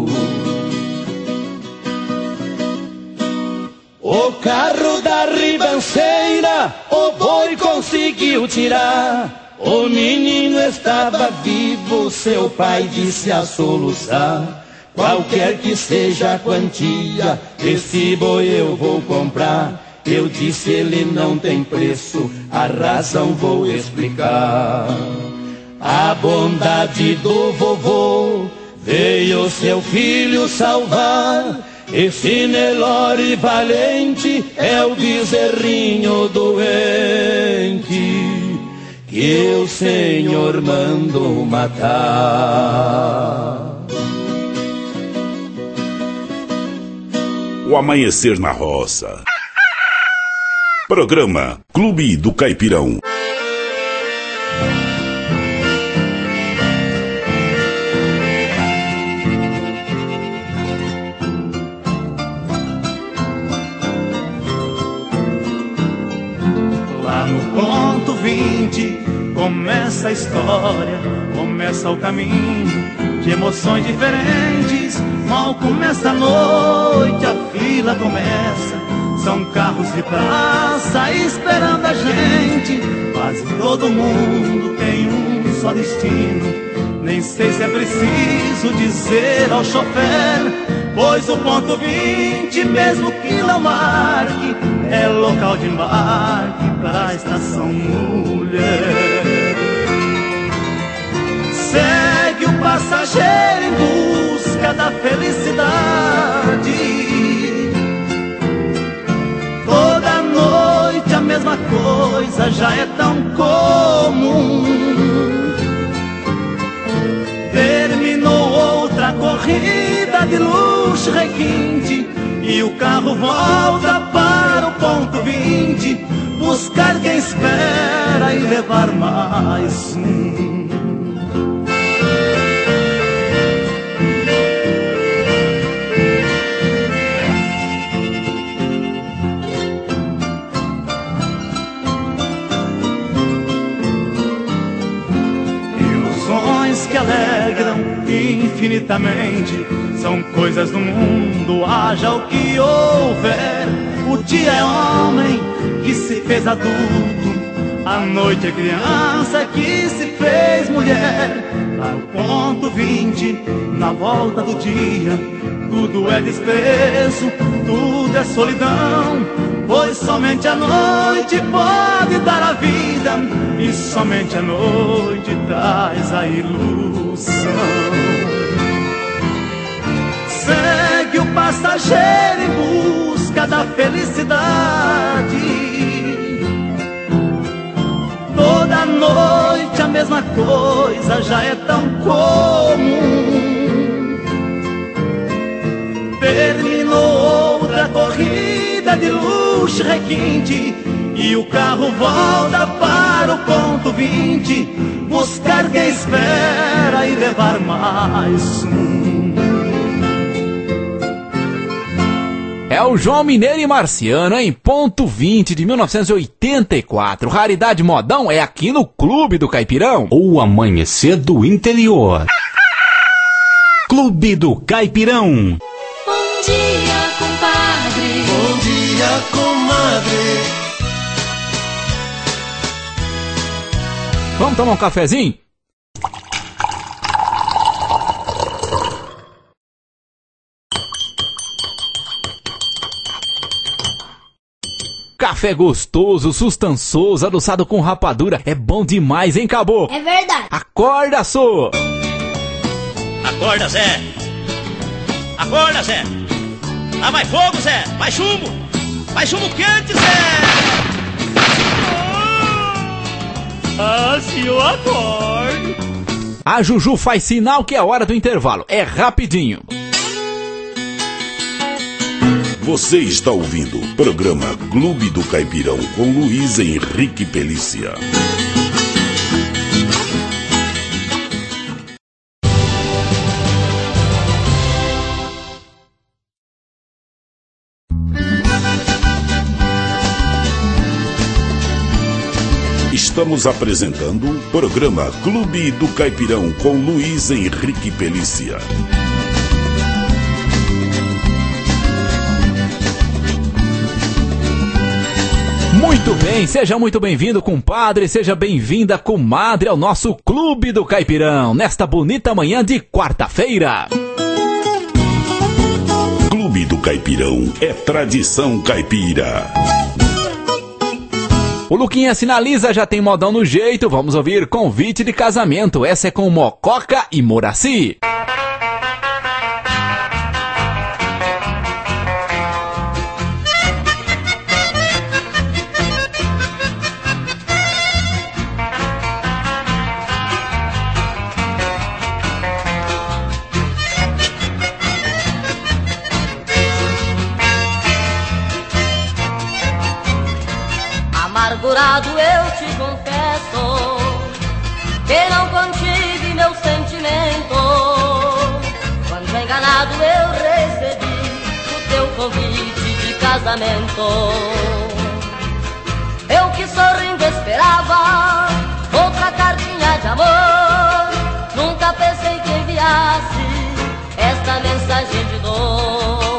O carro da ribanceira o boi conseguiu tirar, o menino estava vivo, seu pai disse a soluçar: qualquer que seja a quantia, esse boi eu vou comprar. Eu disse: ele não tem preço, a razão vou explicar. A bondade do vovô veio seu filho salvar. Esse Nelore valente é o bezerrinho doente que o Senhor mandou matar. O Amanhecer na Roça. Programa Clube do Caipirão. Lá no ponto vinte começa a história, começa o caminho de emoções diferentes. Mal começa a noite, a fila começa. São carros de praça esperando a gente. Quase todo mundo tem um só destino. Nem sei se é preciso dizer ao chofer, pois o ponto vinte, mesmo que não marque, é local de embarque para a estação mulher. Segue o passageiro em busca da felicidade. Toda noite a mesma coisa já é tão comum. Terminou outra corrida de luxo requinte e o carro volta para o ponto vinte, buscar quem espera e levar mais um. Que alegram infinitamente são coisas do mundo, haja o que houver. O dia é homem que se fez adulto, a noite é criança que se fez mulher. Para o ponto vinte, na volta do dia, tudo é desprezo, tudo é solidão, pois somente a noite pode dar a vida e somente a noite traz a ilusão. Segue o passageiro em busca da felicidade. Toda noite a mesma coisa já é tão comum. Terminou outra corrida de luxo requinte e o carro volta para o ponto vinte, buscar quem espera e levar mais um. É o João Mineiro e Marciano em Ponto vinte de mil novecentos e oitenta e quatro. Raridade modão é aqui no Clube do Caipirão. O amanhecer do interior. Clube do Caipirão. Bom dia, compadre. Bom dia, comadre. Vamos tomar um cafezinho? Café gostoso, sustançoso, adoçado com rapadura. É bom demais, hein, Cabô? É verdade. Acorda, Sô! Acorda, Zé! Acorda, Zé! Lá vai fogo, Zé! Vai chumbo! Vai chumbo quente, Zé! Ah, se eu acordo. A Juju faz sinal que é hora do intervalo. É rapidinho. Você está ouvindo o programa Clube do Caipirão com Luiz Henrique Pelícia. Estamos apresentando o programa Clube do Caipirão com Luiz Henrique Pelícia. Muito bem, seja muito bem-vindo, compadre, seja bem-vinda, comadre, ao nosso Clube do Caipirão, nesta bonita manhã de quarta-feira. Clube do Caipirão é tradição caipira. O Luquinha sinaliza, já tem modão no jeito, vamos ouvir Convite de Casamento, essa é com Mococa e Moraci. Amargurado eu te confesso que não contive meu sentimento, quando enganado eu recebi o teu convite de casamento. Eu que sorrindo esperava outra cartinha de amor, nunca pensei que enviasse esta mensagem de dor.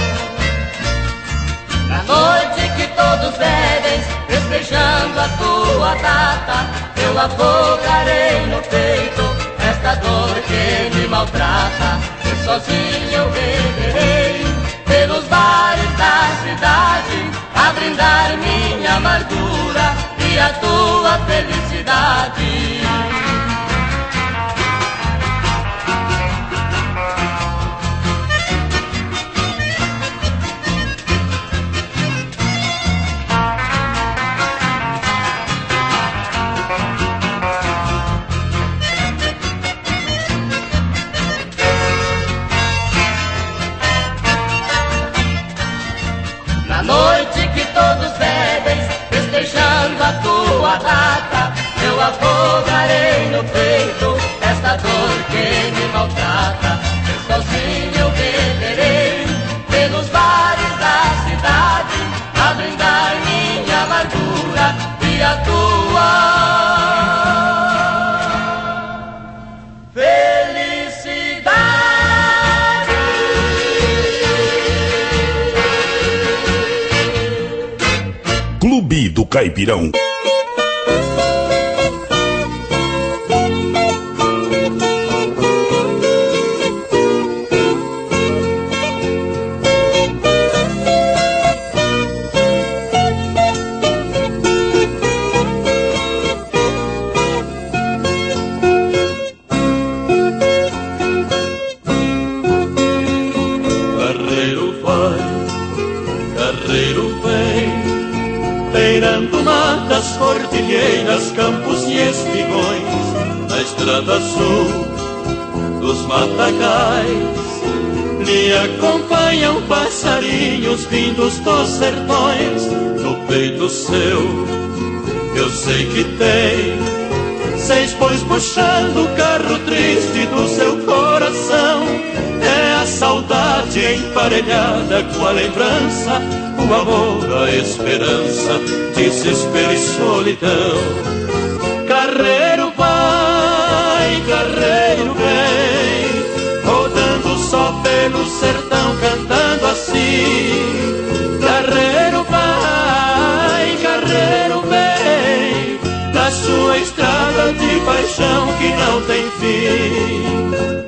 Na noite que todos bebem, festejando a tua eu afogarei no peito esta dor que me maltrata. E sozinho eu beberei pelos bares da cidade, a brindar minha amargura e a tua felicidade. Noite que todos bebem, festejando a tua data, eu afogarei no peito esta dor que me maltrata. E sozinho eu beberei pelos bares da cidade, a brindar minha amargura e a tua Clube do Caipirão. Carreiro vai, carreiro vem, beirando matas, cordilheiras, campos e espigões, na estrada azul dos matagais. Me acompanham passarinhos vindos dos sertões, no peito seu eu sei que tem seis bois puxando o carro triste do seu coração. É a saudade emparelhada com a lembrança, o amor, a esperança, desespero e solidão. Carreiro vai, carreiro vem, rodando só pelo sertão, cantando assim. Carreiro vai, carreiro vem, na sua estrada de paixão que não tem fim.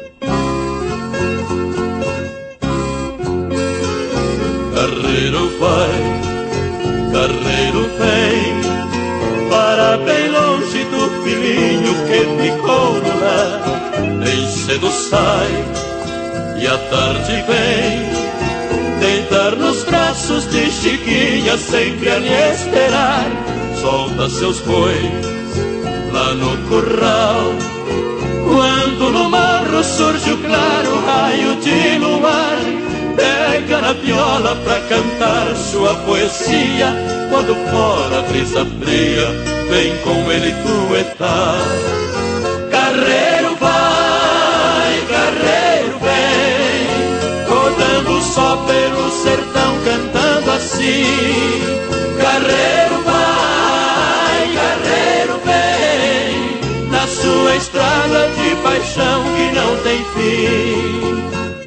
Carreiro vai, carreiro vem, para bem longe do filhinho que ficou no lar. Bem cedo sai e à tarde vem, deitar nos braços de Chiquinha, sempre a lhe esperar. Solta seus bois lá no curral, quando no morro surge o claro raio de luar. Pega na viola pra cantar sua poesia, quando fora a brisa fria vem com ele duetar. Carreiro vai, carreiro vem, rodando só pelo sertão, cantando assim. Carreiro vai, carreiro vem, na sua estrada de paixão que não tem fim.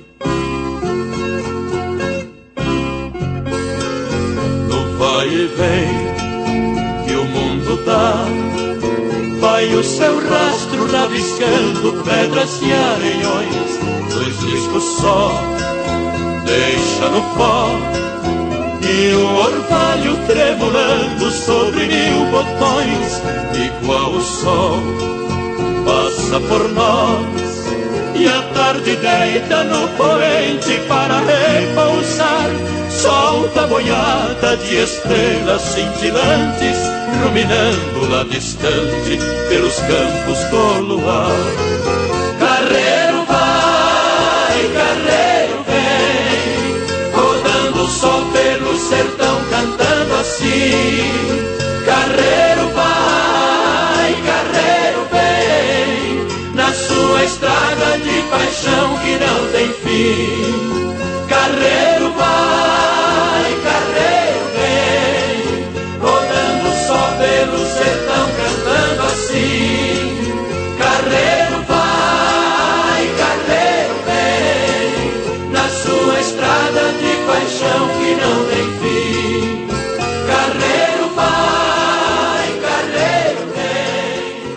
Vai e vem que o mundo dá, vai o seu rastro rabiscando pedras e areiões. Dois riscos só deixa no pó, e o orvalho tremulando sobre mil botões. Igual o sol passa por nós, e a tarde deita no poente para repousar. Solta a boiada de estrelas cintilantes, ruminando lá distante pelos campos do luar. Carreiro vai, carreiro vem, rodando só pelo sertão, cantando assim. Carreiro vai, carreiro vem, na sua estrada de paixão que não tem fim. Carreiro vai, carreiro vem, rodando só pelo sertão, cantando assim. Carreiro vai, carreiro vem, na sua estrada de paixão que não tem fim. Carreiro vai, carreiro vem,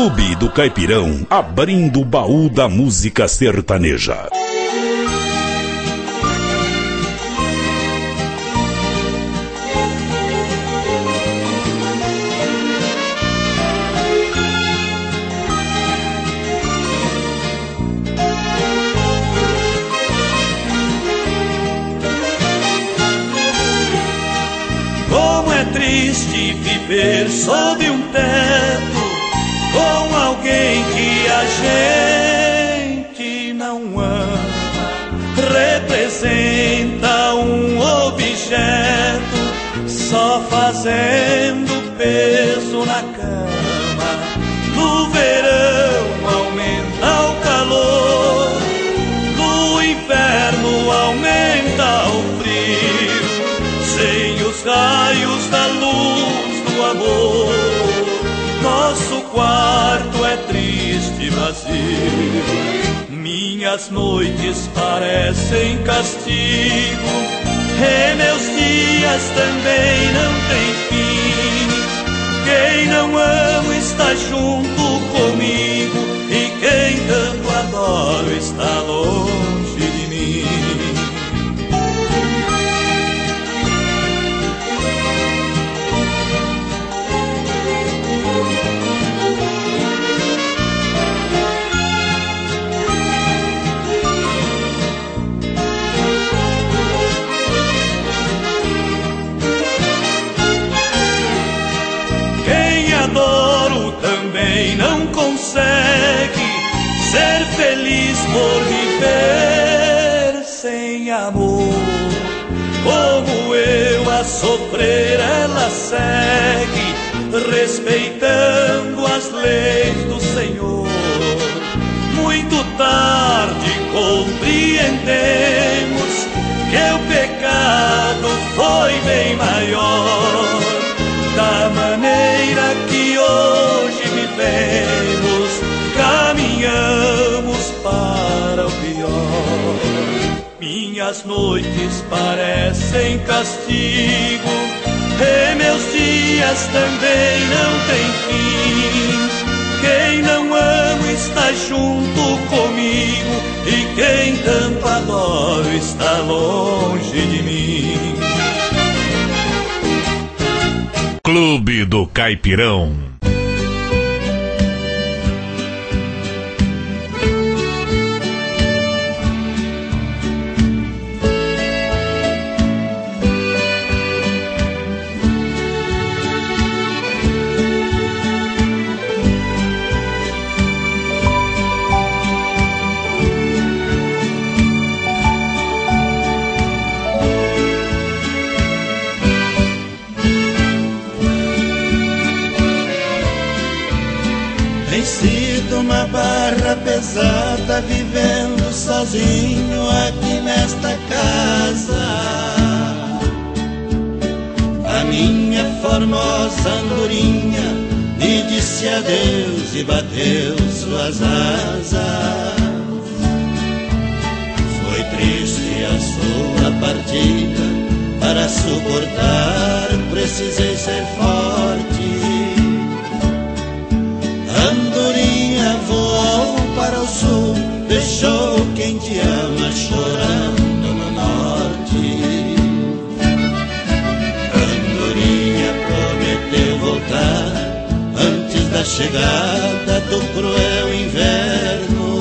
Clube do Caipirão, abrindo o baú da música sertaneja. Como é triste viver sob um teto com alguém que a gente não ama. Representa um objeto só fazendo peso na cama. No verão aumenta o calor, no inverno aumenta o frio. Sem os raios da luz do amor, nosso quarto é triste e vazio. Minhas noites parecem castigo, e meus dias também não têm fim. Quem não ama está junto comigo, e quem tanto adoro está longe de mim. Adoro também não consegue ser feliz por viver sem amor. Como eu a sofrer ela segue, respeitando as leis do Senhor. Muito tarde compreendemos que o pecado foi bem maior. Da maneira que hoje vivemos, caminhamos para o pior. Minhas noites parecem castigo, e meus dias também não têm fim. Quem não ama está junto comigo, e quem tanto adoro está longe de mim. Clube do Caipirão. Uma barra pesada vivendo sozinho aqui nesta casa. A minha formosa andorinha me disse adeus e bateu suas asas. Foi triste a sua partida, para suportar precisei ser forte. Andorinha voou para o sul, deixou quem te ama chorando no norte. Andorinha prometeu voltar antes da chegada do cruel inverno.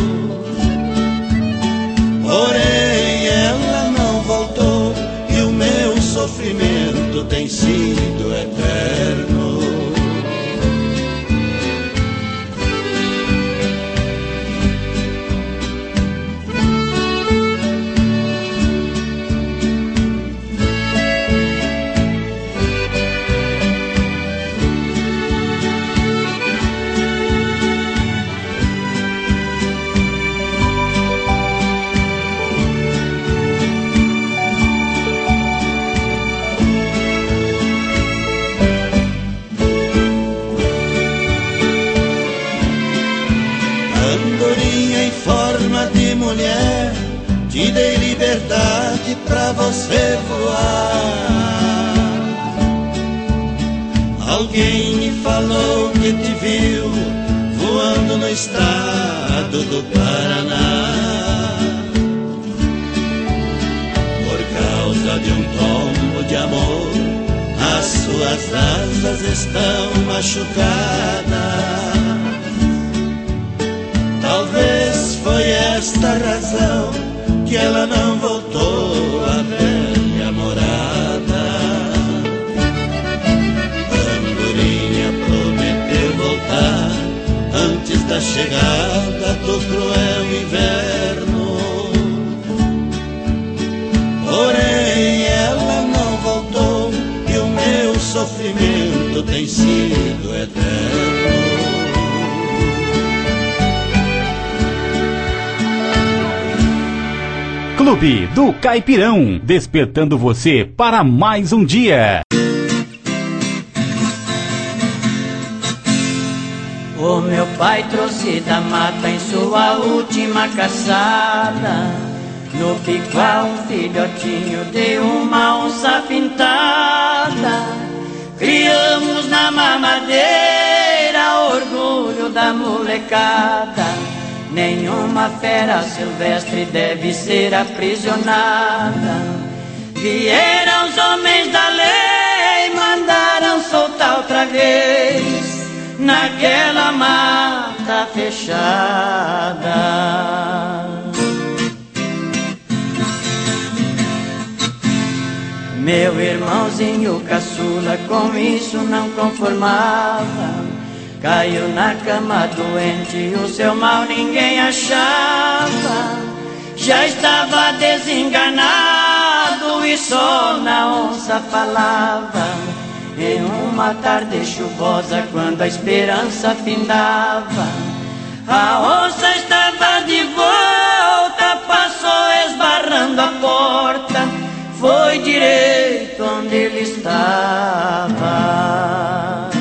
Porém ela não voltou e o meu sofrimento tem sido eterno. Mulher, te dei liberdade pra você voar. Alguém me falou que te viu estado do Paraná. Por causa de um tombo de amor, as suas asas estão machucadas. Talvez foi esta razão que ela não voltou à velha morada. Andorinha prometeu voltar antes da chegada do cruel inverno. Porém ela não voltou e o meu sofrimento tem sido eterno. Clube do Caipirão, despertando você para mais um dia. O meu pai trouxe da mata em sua última caçada, no piqual um filhotinho de uma onça pintada. Criamos na mamadeira, orgulho da molecada. Nenhuma fera silvestre deve ser aprisionada. Vieram os homens da lei, mandaram soltar outra vez naquela mata fechada. Meu irmãozinho caçula com isso não conformava. Caiu na cama doente, o seu mal ninguém achava. Já estava desenganado e só na onça falava. Em uma tarde chuvosa, quando a esperança findava, a onça estava de volta, passou esbarrando a porta, foi direito onde ele estava.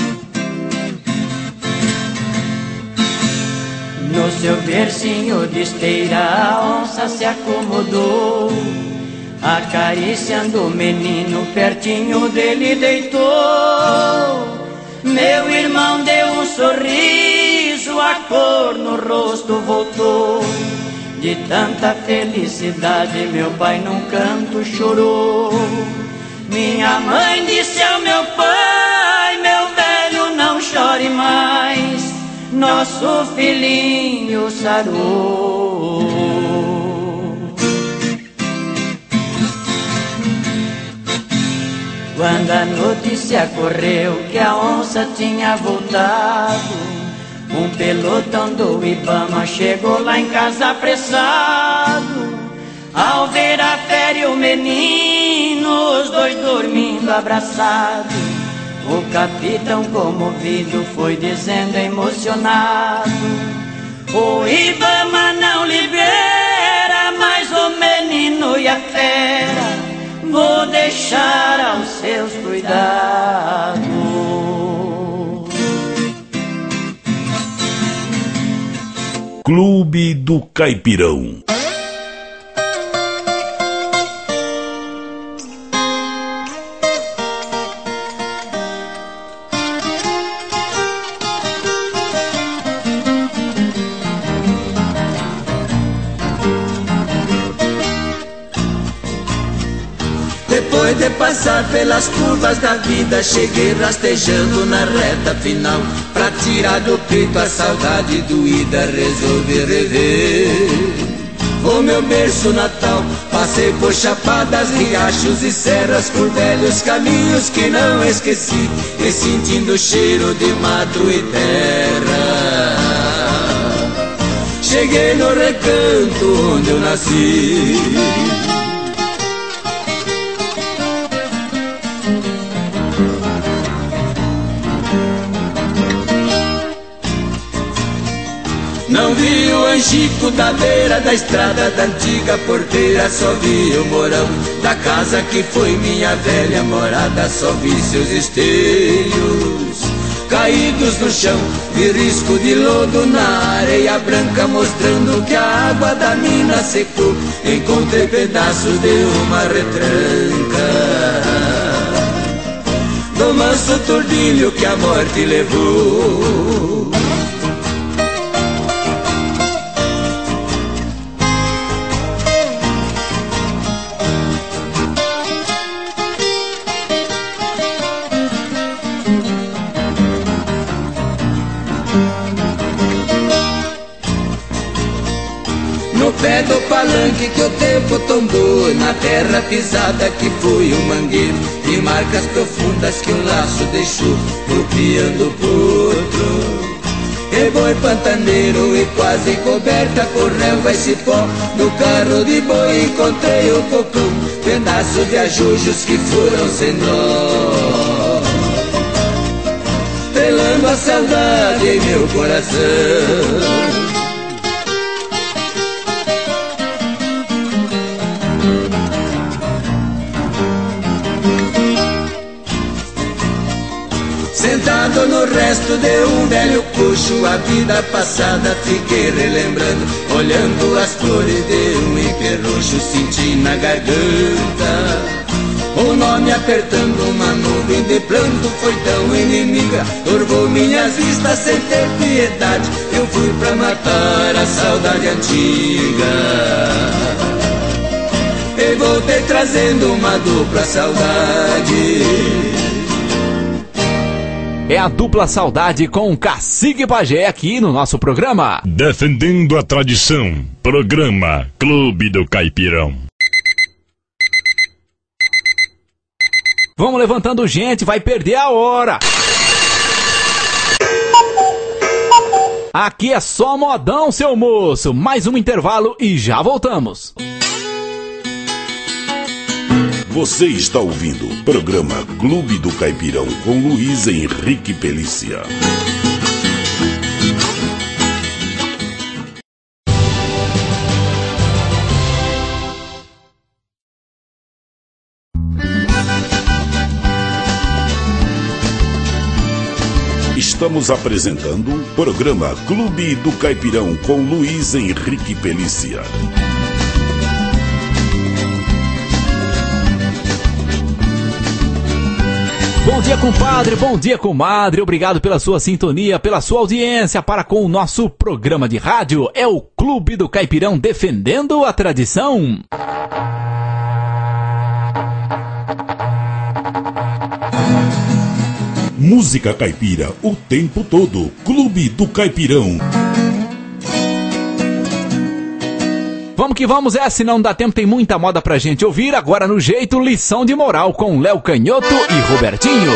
No seu bercinho de esteira a onça se acomodou, acariciando o menino pertinho dele deitou. Meu irmão deu um sorriso, a cor no rosto voltou. De tanta felicidade meu pai num canto chorou. Minha mãe disse ao meu pai: meu velho, não chore mais, nosso filhinho sarou. Quando a notícia correu que a onça tinha voltado, um pelotão do Ibama chegou lá em casa apressado. Ao ver a fera e o menino, os dois dormindo abraçados, o capitão comovido foi dizendo emocionado: o Ibama não libera mais o menino e a fera, vou deixar aos seus cuidados. Clube do Caipirão. Depois de passar pelas curvas da vida, cheguei rastejando na reta final. Pra tirar do peito a saudade doída, resolvi rever o meu berço natal. Passei por chapadas, riachos e serras, por velhos caminhos que não esqueci, e sentindo o cheiro de mato e terra, cheguei no recanto onde eu nasci. Não vi o angico da beira da estrada da antiga porteira, só vi o morão da casa que foi minha velha morada. Só vi seus esteios caídos no chão, vi risco de lodo na areia branca, mostrando que a água da mina secou. Encontrei pedaços de uma retranca do manso tordilho que a morte levou. saudade que o tempo tombou na terra pisada que foi o mangueiro, e marcas profundas que um laço deixou no pião do potro. E boi pantaneiro e quase coberta por relva e cipó, no carro de boi encontrei o cocão, pedaço de ajujos que foram sem dó, pelando a saudade em meu coração. Sentado no resto de um velho coxo, a vida passada fiquei relembrando, olhando as flores de um ipê roxo, senti na garganta o nome apertando. Uma nuvem de pranto foi tão inimiga, turvou minhas vistas sem ter piedade. Eu fui pra matar a saudade antiga e voltei trazendo uma dupla saudade. É a dupla saudade com Cacique Pajé aqui no nosso programa. Defendendo a tradição, programa Clube do Caipirão. Vamos levantando gente, vai perder a hora. Aqui é só modão, seu moço. Mais um intervalo e já voltamos. Você está ouvindo o programa Clube do Caipirão com Luiz Henrique Pelícia. Estamos apresentando o programa Clube do Caipirão com Luiz Henrique Pelícia. Bom dia, compadre, bom dia, comadre. Obrigado pela sua sintonia, pela sua audiência para com o nosso programa de rádio. É o Clube do Caipirão defendendo a tradição. Música caipira o tempo todo. Clube do Caipirão. Vamos que vamos, é, se não dá tempo, tem muita moda pra gente ouvir. Agora no jeito, lição de moral com Léo Canhoto e Robertinho.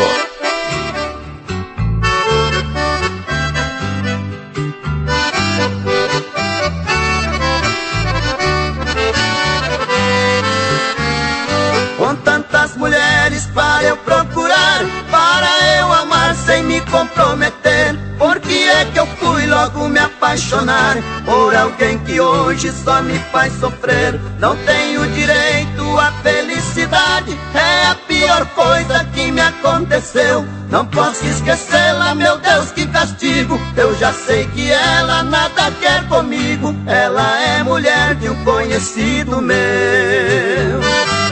Com tantas mulheres para eu procurar, para eu amar sem me comprometer, por que é que eu fui logo me apaixonar por alguém que hoje só me faz sofrer? Não tenho direito à felicidade, é a pior coisa que me aconteceu. Não posso esquecê-la, meu Deus, que castigo. Eu já sei que ela nada quer comigo, ela é mulher de um conhecido meu.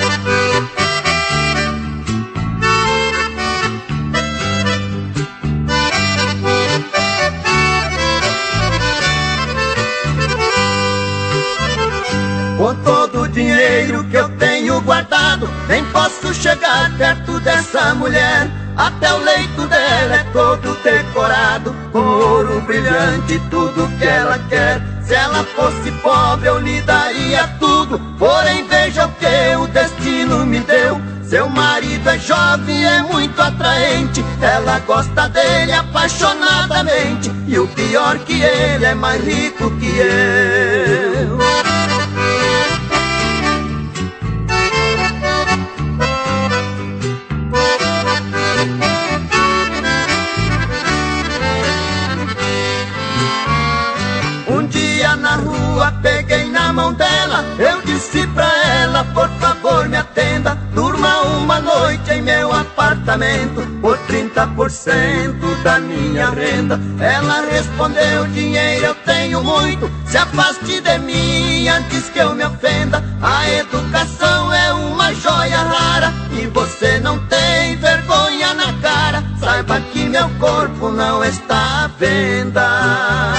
Com todo o dinheiro que eu tenho guardado, nem posso chegar perto dessa mulher. Até o leito dela é todo decorado com ouro brilhante, tudo que ela quer. Se ela fosse pobre eu lhe daria tudo, porém veja o que o destino me deu. Seu marido é jovem, é muito atraente, ela gosta dele apaixonadamente, e o pior que ele é mais rico que eu. Na rua peguei na mão dela, eu disse pra ela, por favor me atenda, durma uma noite em meu apartamento por trinta por cento da minha renda. Ela respondeu, dinheiro eu tenho muito, se afaste de mim antes que eu me ofenda. A educação é uma joia rara e você não tem vergonha na cara, saiba que meu corpo não está à venda.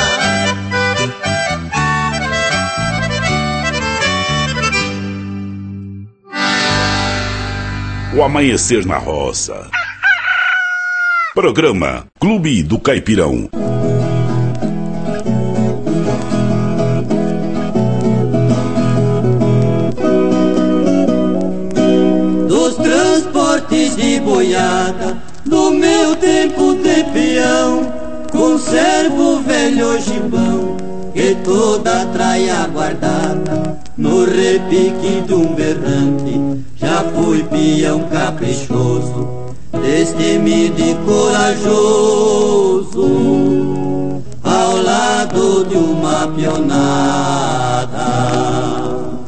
O amanhecer na roça. Programa Clube do Caipirão. boiada, no meu tempo de peão, conservo o velho gibão e toda a traia guardada. No repique de um berrante já fui peão caprichoso, destemido e corajoso, ao lado de uma pionada.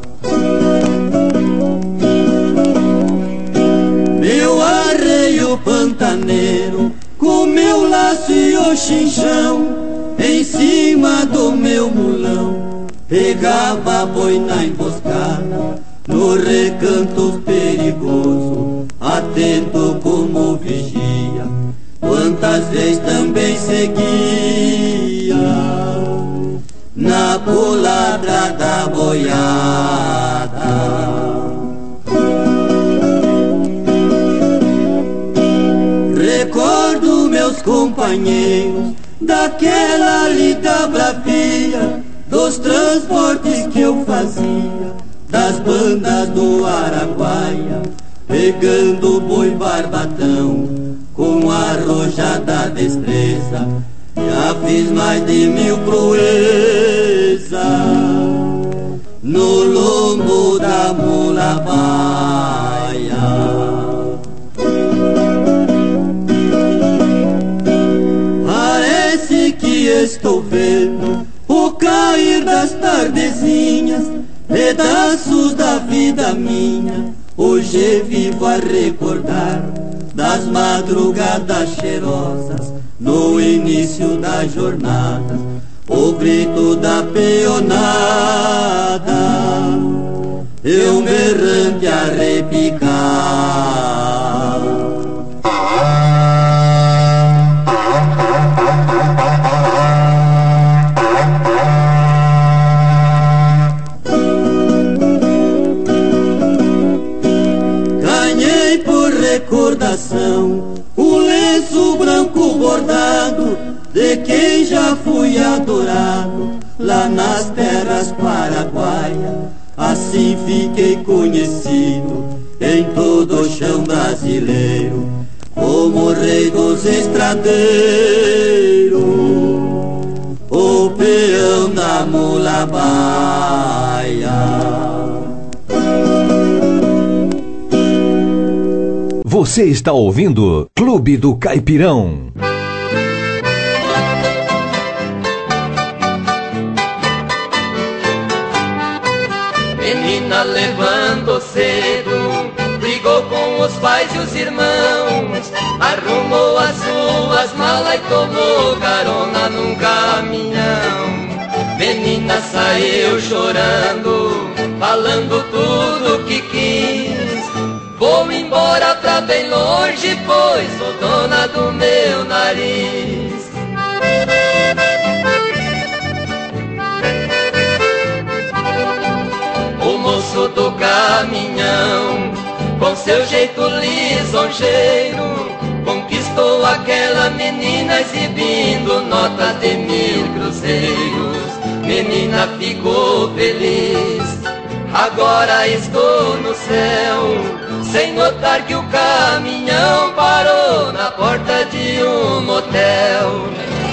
Meu arreio pantaneiro, com meu laço e o chinchão, em cima do meu mulão, pegava boi na emboscada, no recanto perigoso, atento como vigia, quantas vezes também seguia na culatra da boiada. Recordo meus companheiros daquela lida bravia, dos transportes que eu fazia, das bandas do Araguaia, pegando boi barbatão com arrojada destreza. Já fiz mais de mil proezas no lombo da mula baia. Parece que estou vendo o cair das tardezinhas, pedaços da vida minha, hoje vivo a recordar das madrugadas cheirosas, no início da jornada, o grito da peonada, e um berrante a repicar. Ganhei por recordação o lenço branco bordado de quem já fui adorado lá nas terras paraguaias. Assim fiquei conhecido em todo o chão brasileiro como o rei dos estradeiros, o peão da mula baia. Você está ouvindo Clube do Caipirão. Menina levantou cedo, brigou com os pais e os irmãos, arrumou as suas malas e tomou carona num caminhão. Menina saiu chorando, falando tudo que quis. Vou embora pra bem longe, pois sou dona do meu nariz. O moço do caminhão, com seu jeito lisonjeiro, conquistou aquela menina exibindo notas de mil cruzeiros. Menina ficou feliz, agora estou no céu, sem notar que o caminhão parou na porta de um motel.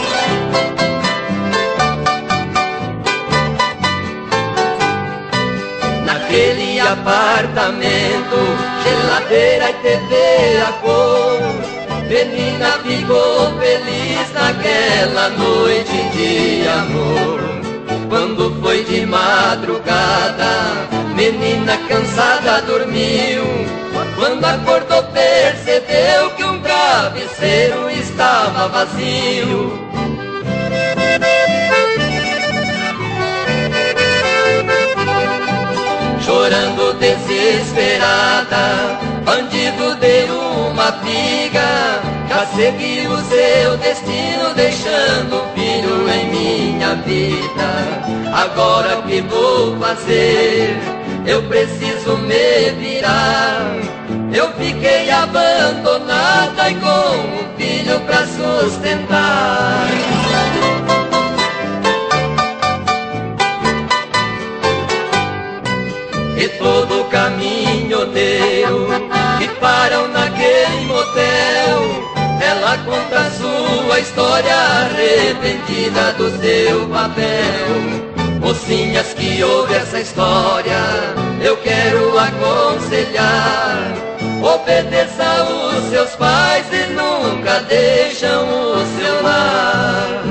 Naquele apartamento, geladeira e T V a cor, menina ficou feliz naquela noite de amor. Quando foi de madrugada, menina cansada dormiu. Quando acordou percebeu que um travesseiro estava vazio. Chorando desesperada, bandido deu uma piga, já seguiu o seu destino, deixando um filho em minha vida. Agora o que vou fazer? Eu preciso me virar. Eu fiquei abandonada e com um filho pra sustentar. E todo caminhoneiro que param naquele motel. Ela conta sua história arrependida do seu papel. Mocinhas que ouvem essa história, eu quero aconselhar: obedeça os seus pais e nunca deixam o seu lar.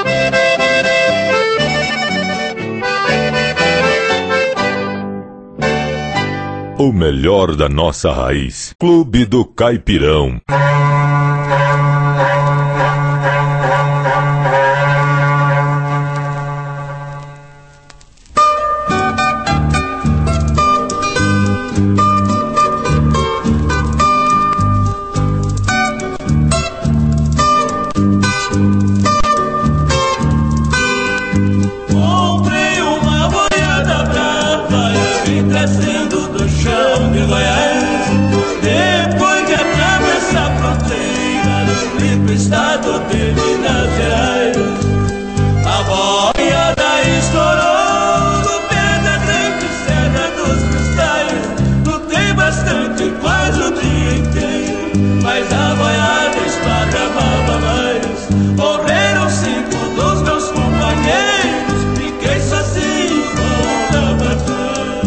O melhor da nossa raiz. Clube do Caipirão. Estado de Minas Gerais, a boiada estourou no pé da grande Serra dos Cristais. Lutei bastante, quase o dia inteiro, mas a boiada esparramava mais. Morreram cinco dos meus companheiros, fiquei sozinho com a patrão.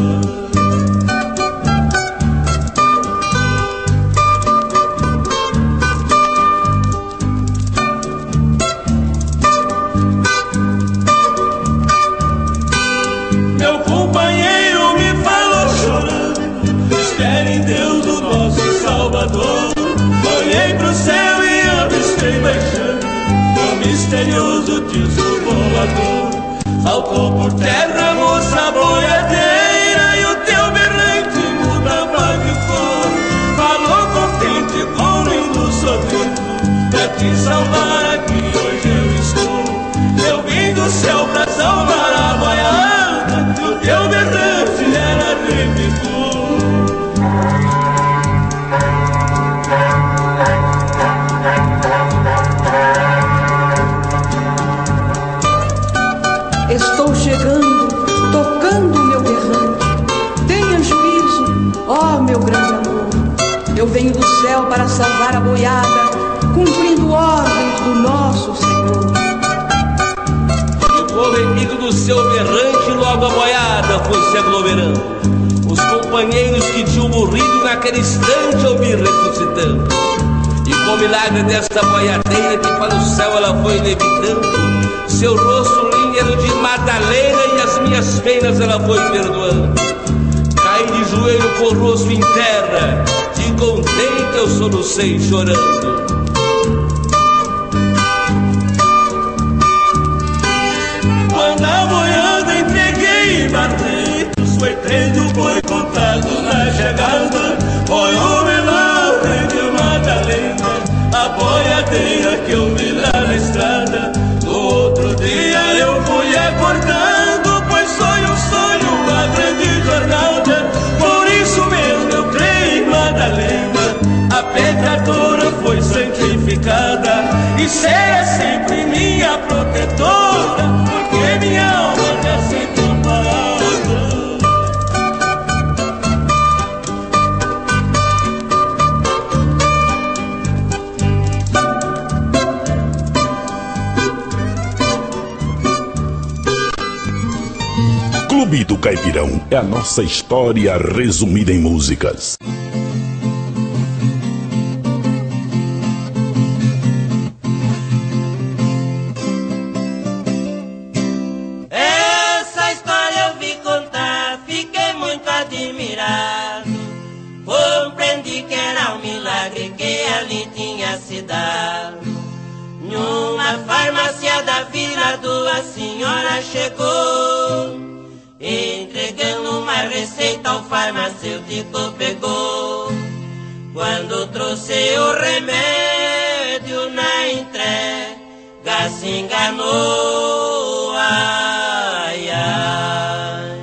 Olhei pro céu e avistei baixando o misterioso disco voador. Saltou por terra a moça boiadeira e o teu berrante mudava de cor. Falou contente com lindo sorriso, pra te salvar aqui hoje eu estou. Eu vim do céu pra salvar a boiada e o teu berrante era arrebentou. Estou chegando, tocando meu berrante. Tenha juízo, ó meu grande amor. Eu venho do céu para salvar a boiada, cumprindo ordens do nosso Senhor. E o povo amigo do seu berrante, logo a boiada foi se aglomerando. Os companheiros que tinham morrido naquele instante eu vi ressuscitando. E com o milagre desta boiadeira que para o céu ela foi levitando, seu rosto lindo era o de Madalena e as minhas penas ela foi perdoando. Caí de joelho com o rosto em terra, de contente eu solucei chorando. Quando a boiada entreguei Barretos, foi três boi contado na chegada. Foi o milagre de Madalena, a boiadeira que eu vi lá na estrada. No outro dia eu fui acordando, pois foi um sonho, uma grande jornada. Por isso mesmo eu creio em Madalena, a pecadora foi santificada e será sempre minha protetora, porque minha alma já sentiu palavra. Clube do Caipirão é a nossa história resumida em músicas. Essa história eu vi contar, fiquei muito admirado. Compreendi que era um milagre que ali tinha se dado. Numa farmácia da vila a senhora chegou, entregando uma receita ao farmacêutico pegou. Quando trouxe o remédio na entrega se enganou, ai, ai.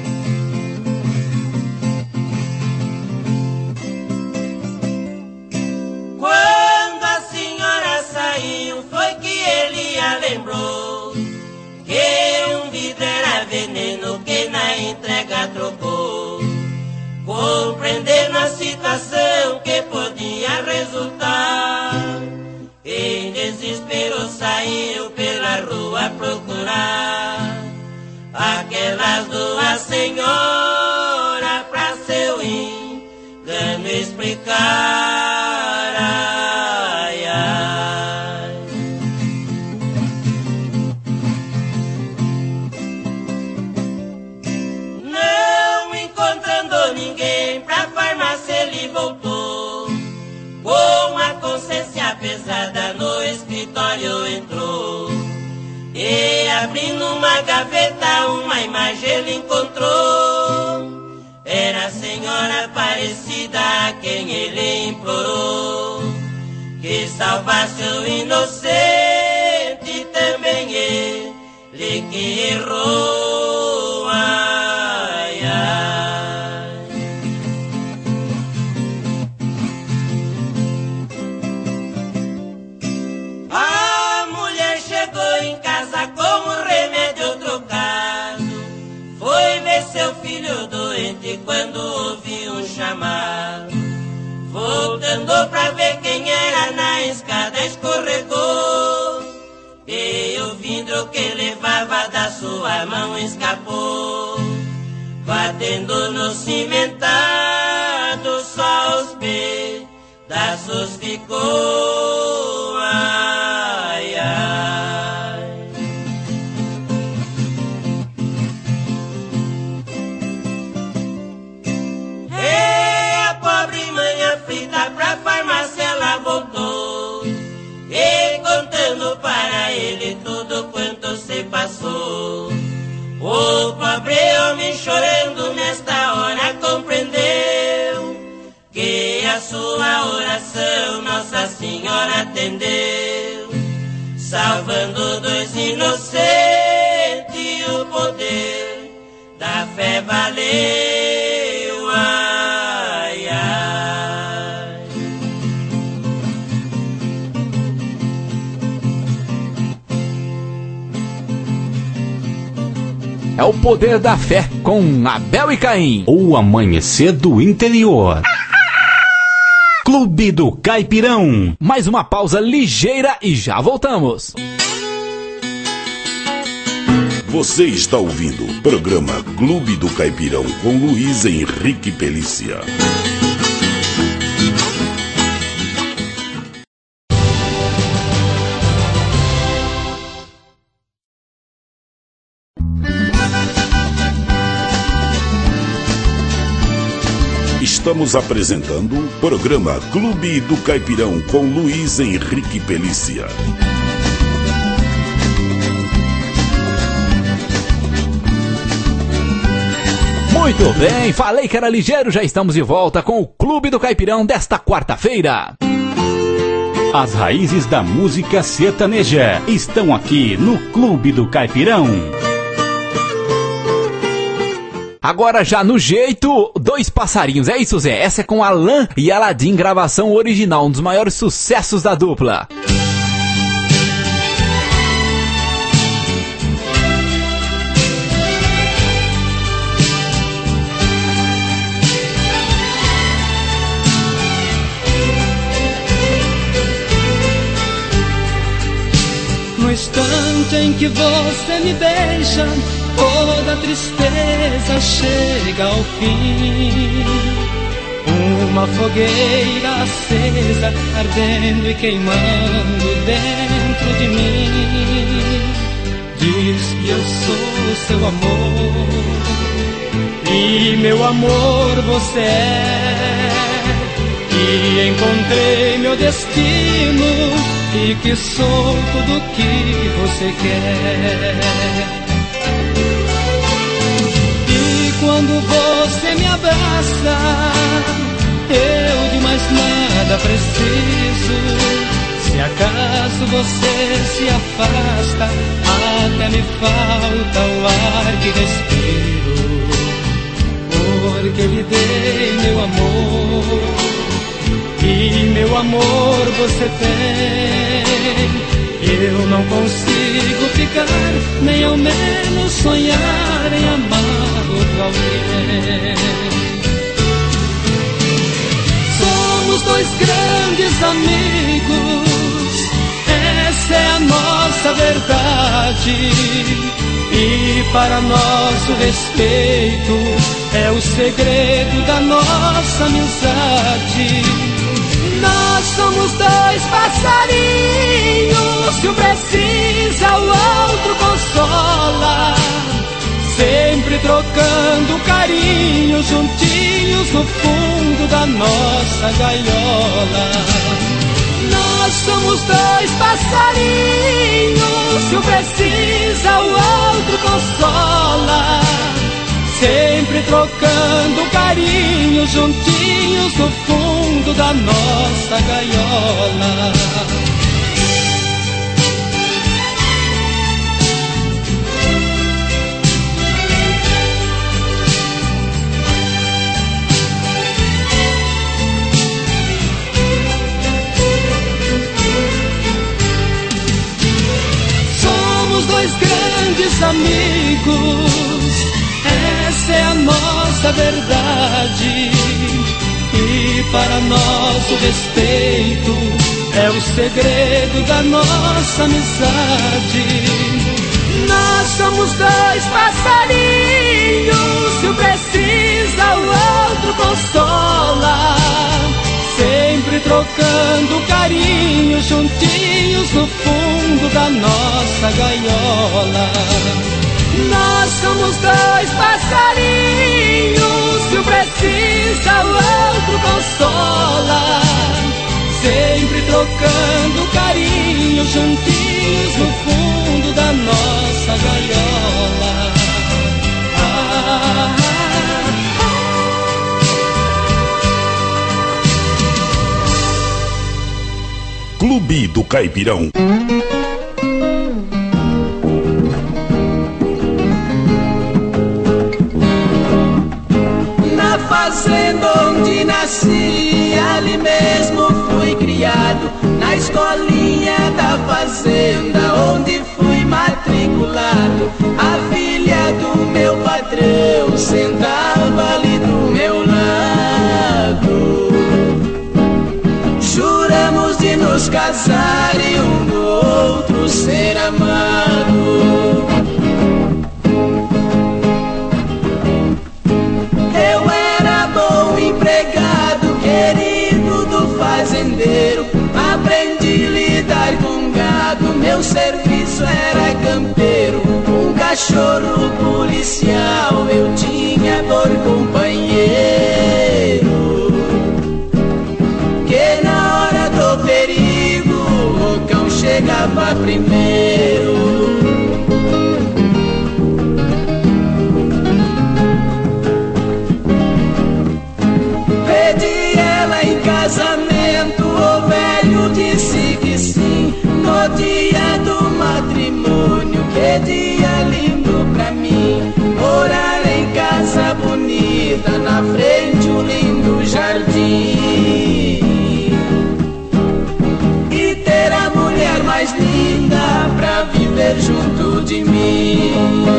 Quando a senhora saiu foi que ele a lembrou que um vidro era veneno que na entrega trocou. Compreendendo a situação que senhora pra seu engano explicar. Ai, ai. Não encontrando ninguém pra farmácia ele voltou, com a consciência pesada no escritório entrou, e abrindo uma gaveta uma imagem ele encontrou. Era a senhora Aparecida a quem ele implorou que salvasse o inocente, também ele que errou. Ai, ai. A mulher chegou em casa com o remédio trocado, foi ver seu filho doente quando ouviu um chamado. Voltando pra ver quem era na escada escorregou, e o vidro que levava da sua mão escapou, batendo no cimentado só os pedaços ficou. Ai, ai. E a pobre mãe aflita pra farmácia ela voltou, e contando para ele tudo quanto se passou. O pobre homem chorando nesta hora compreendeu que a sua oração Nossa Senhora atendeu, salvando dois inocentes, o poder da fé valeu. Ai, ai. É o poder da fé com Abel e Caim. O amanhecer do interior. Clube do Caipirão. Mais uma pausa ligeira e já voltamos. Você está ouvindo o programa Clube do Caipirão com Luiz Henrique Pelícia. Estamos apresentando o programa Clube do Caipirão com Luiz Henrique Pelícia. Muito bem, falei que era ligeiro, já estamos de volta com o Clube do Caipirão desta quarta-feira. As raízes da música sertaneja estão aqui no Clube do Caipirão. Agora já no jeito, Dois Passarinhos, é isso, Zé? Essa é com Alan e Aladim, gravação original, um dos maiores sucessos da dupla. No instante em que você me beija, toda tristeza chega ao fim. Uma fogueira acesa, ardendo e queimando dentro de mim. Diz que eu sou seu amor, e meu amor você é. Que encontrei meu destino e que sou tudo que você quer. Quando você me abraça, eu de mais nada preciso. Se acaso você se afasta, até me falta o ar que respiro. Porque lhe dei meu amor, e meu amor você tem. Eu não consigo ficar, nem ao menos sonhar em amar outro alguém. Somos dois grandes amigos, essa é a nossa verdade. E para nosso respeito é o segredo da nossa amizade. Nós somos dois passarinhos, se um precisa o outro consola, sempre trocando carinho, juntinhos no fundo da nossa gaiola. Nós somos dois passarinhos, se um precisa o outro consola, sempre trocando carinho, juntinhos no fundo da nossa gaiola. Somos dois grandes amigos, essa é a nossa verdade. E para nosso respeito é o segredo da nossa amizade. Nós somos dois passarinhos, se um precisa o outro consola, sempre trocando carinho, juntinhos no fundo da nossa gaiola. Nós somos dois passarinhos, se um precisa o outro consola, sempre trocando carinho, juntinhos no fundo da nossa gaiola. Ah, Clube do Caipirão. Na fazenda onde nasci, ali mesmo fui criado. Na escolinha da fazenda onde fui matriculado. A filha do meu patrão sentava ali do meu lado. Juramos de nos casar e um do outro ser amado. Eu era bom empregado, querido do fazendeiro. Aprendi a lidar com gado, meu serviço era campeiro. Um cachorro policial eu tinha por companheiro, que na hora do perigo o cão chegava primeiro. Pedi ela em casamento, o velho disse que sim. No dia do matrimônio, que dia lindo pra mim. Morar em casa bonita, na frente um lindo jardim. E ter a mulher mais linda pra viver junto de mim.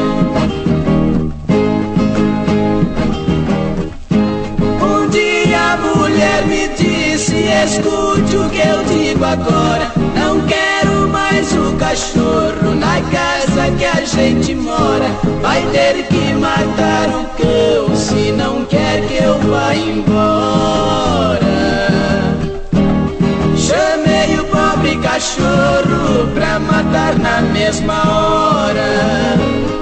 Um dia a mulher me disse: escute o que eu digo agora. Não quero mais o cachorro na casa que a gente mora. Vai ter que matar o cão se não quer que eu vá embora. Chamei o pobre cachorro pra matar na mesma hora.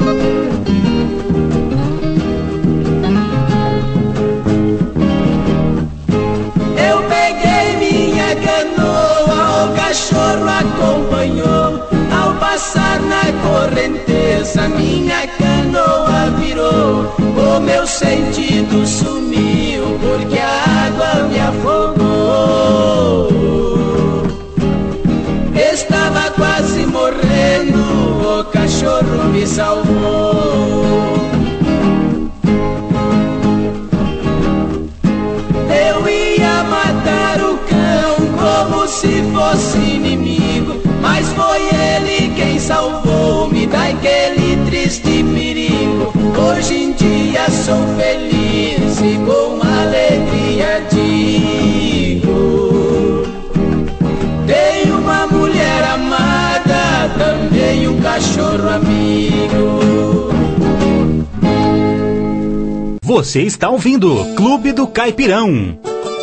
Eu peguei minha canoa, o cachorro acompanhou. Ao passar na correnteza, minha canoa virou. O meu sentido sumiu, porque a água me afogou. Estava quase morrendo, o cachorro me salvou. Eu ia matar o cão como se fosse inimigo, mas foi ele quem salvou-me daquele triste perigo. Hoje em dia sou feliz e com alegria digo: tenho uma mulher amada, também um cachorro amigo. Você está ouvindo Clube do Caipirão.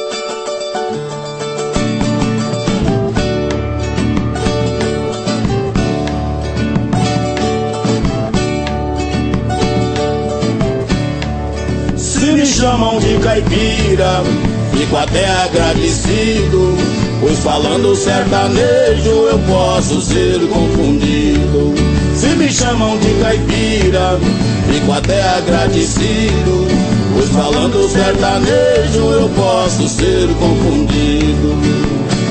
Se me chamam de caipira, fico até agradecido, pois falando sertanejo eu posso ser confundido. Se me chamam de caipira, fico até agradecido, pois falando sertanejo eu posso ser confundido.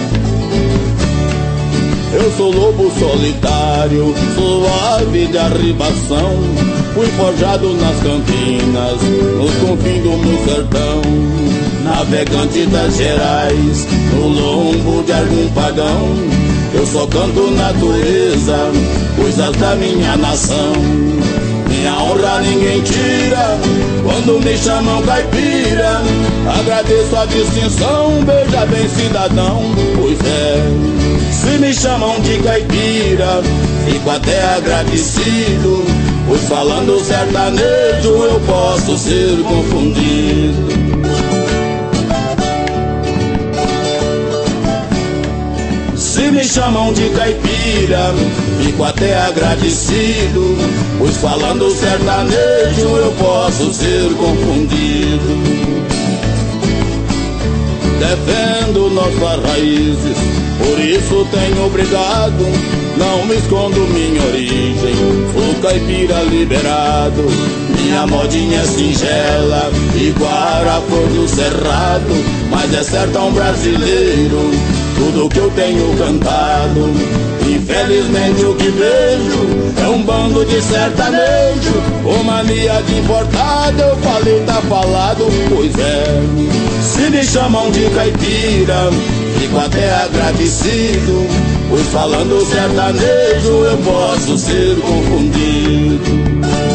Eu sou lobo solitário, sou ave de arribação, fui forjado nas campinas, nos confins do meu sertão, navegante das Gerais, no lombo de algum pagão. Eu só canto natureza, coisas da minha nação. Minha honra ninguém tira, quando me chamam caipira, agradeço a distinção, veja bem cidadão, pois é. Se me chamam de caipira, fico até agradecido, pois falando sertanejo eu posso ser confundido. Se me chamam de caipira, fico até agradecido, pois falando sertanejo eu posso ser confundido. Defendo nossas raízes, por isso tenho obrigado, não me escondo minha origem, sou caipira liberado. Minha modinha é singela, igual a flor do cerrado, mas é sertão brasileiro, tudo que eu tenho cantado. Infelizmente o que vejo é um bando de sertanejo, com mania de importado, eu falei tá falado, pois é. Se me chamam de caipira, fico até agradecido, pois falando sertanejo eu posso ser confundido.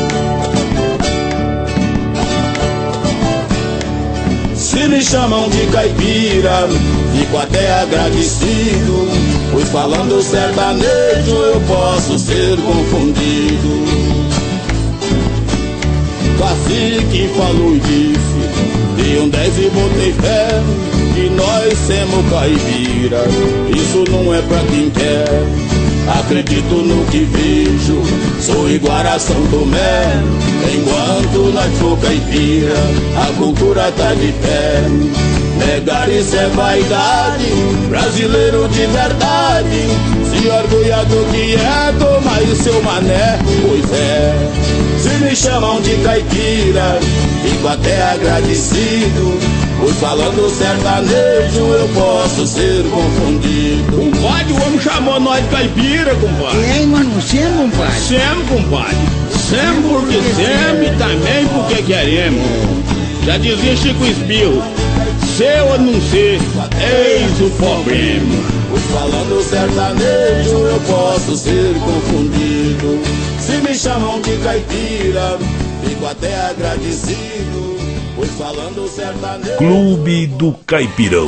Se me chamam de caipira, fico até agradecido, pois falando sertanejo eu posso ser confundido. Cacique falou e disse, dei um dez e botei fé, que nós somos caipira, isso não é pra quem quer. Acredito no que vejo, sou igual a São Tomé, enquanto nós for caipira, a cultura tá de pé. Negar isso é vaidade, brasileiro de verdade, se orgulha do que é, toma aí seu mané, pois é. Se me chamam de caipira, fico até agradecido, pois falando sertanejo eu posso ser confundido. Compadre, o homem chamou nós de caipira, compadre. E aí, mano, sempre, compadre? Sempre, compadre. Sempre porque sempre e também porque queremos. Já dizia Chico Espirro, ser ou não ser, eis o problema. Pois falando sertanejo eu posso ser confundido. Se me chamam de caipira, fico até agradecido, pois falando sertanejo. Clube do Caipirão.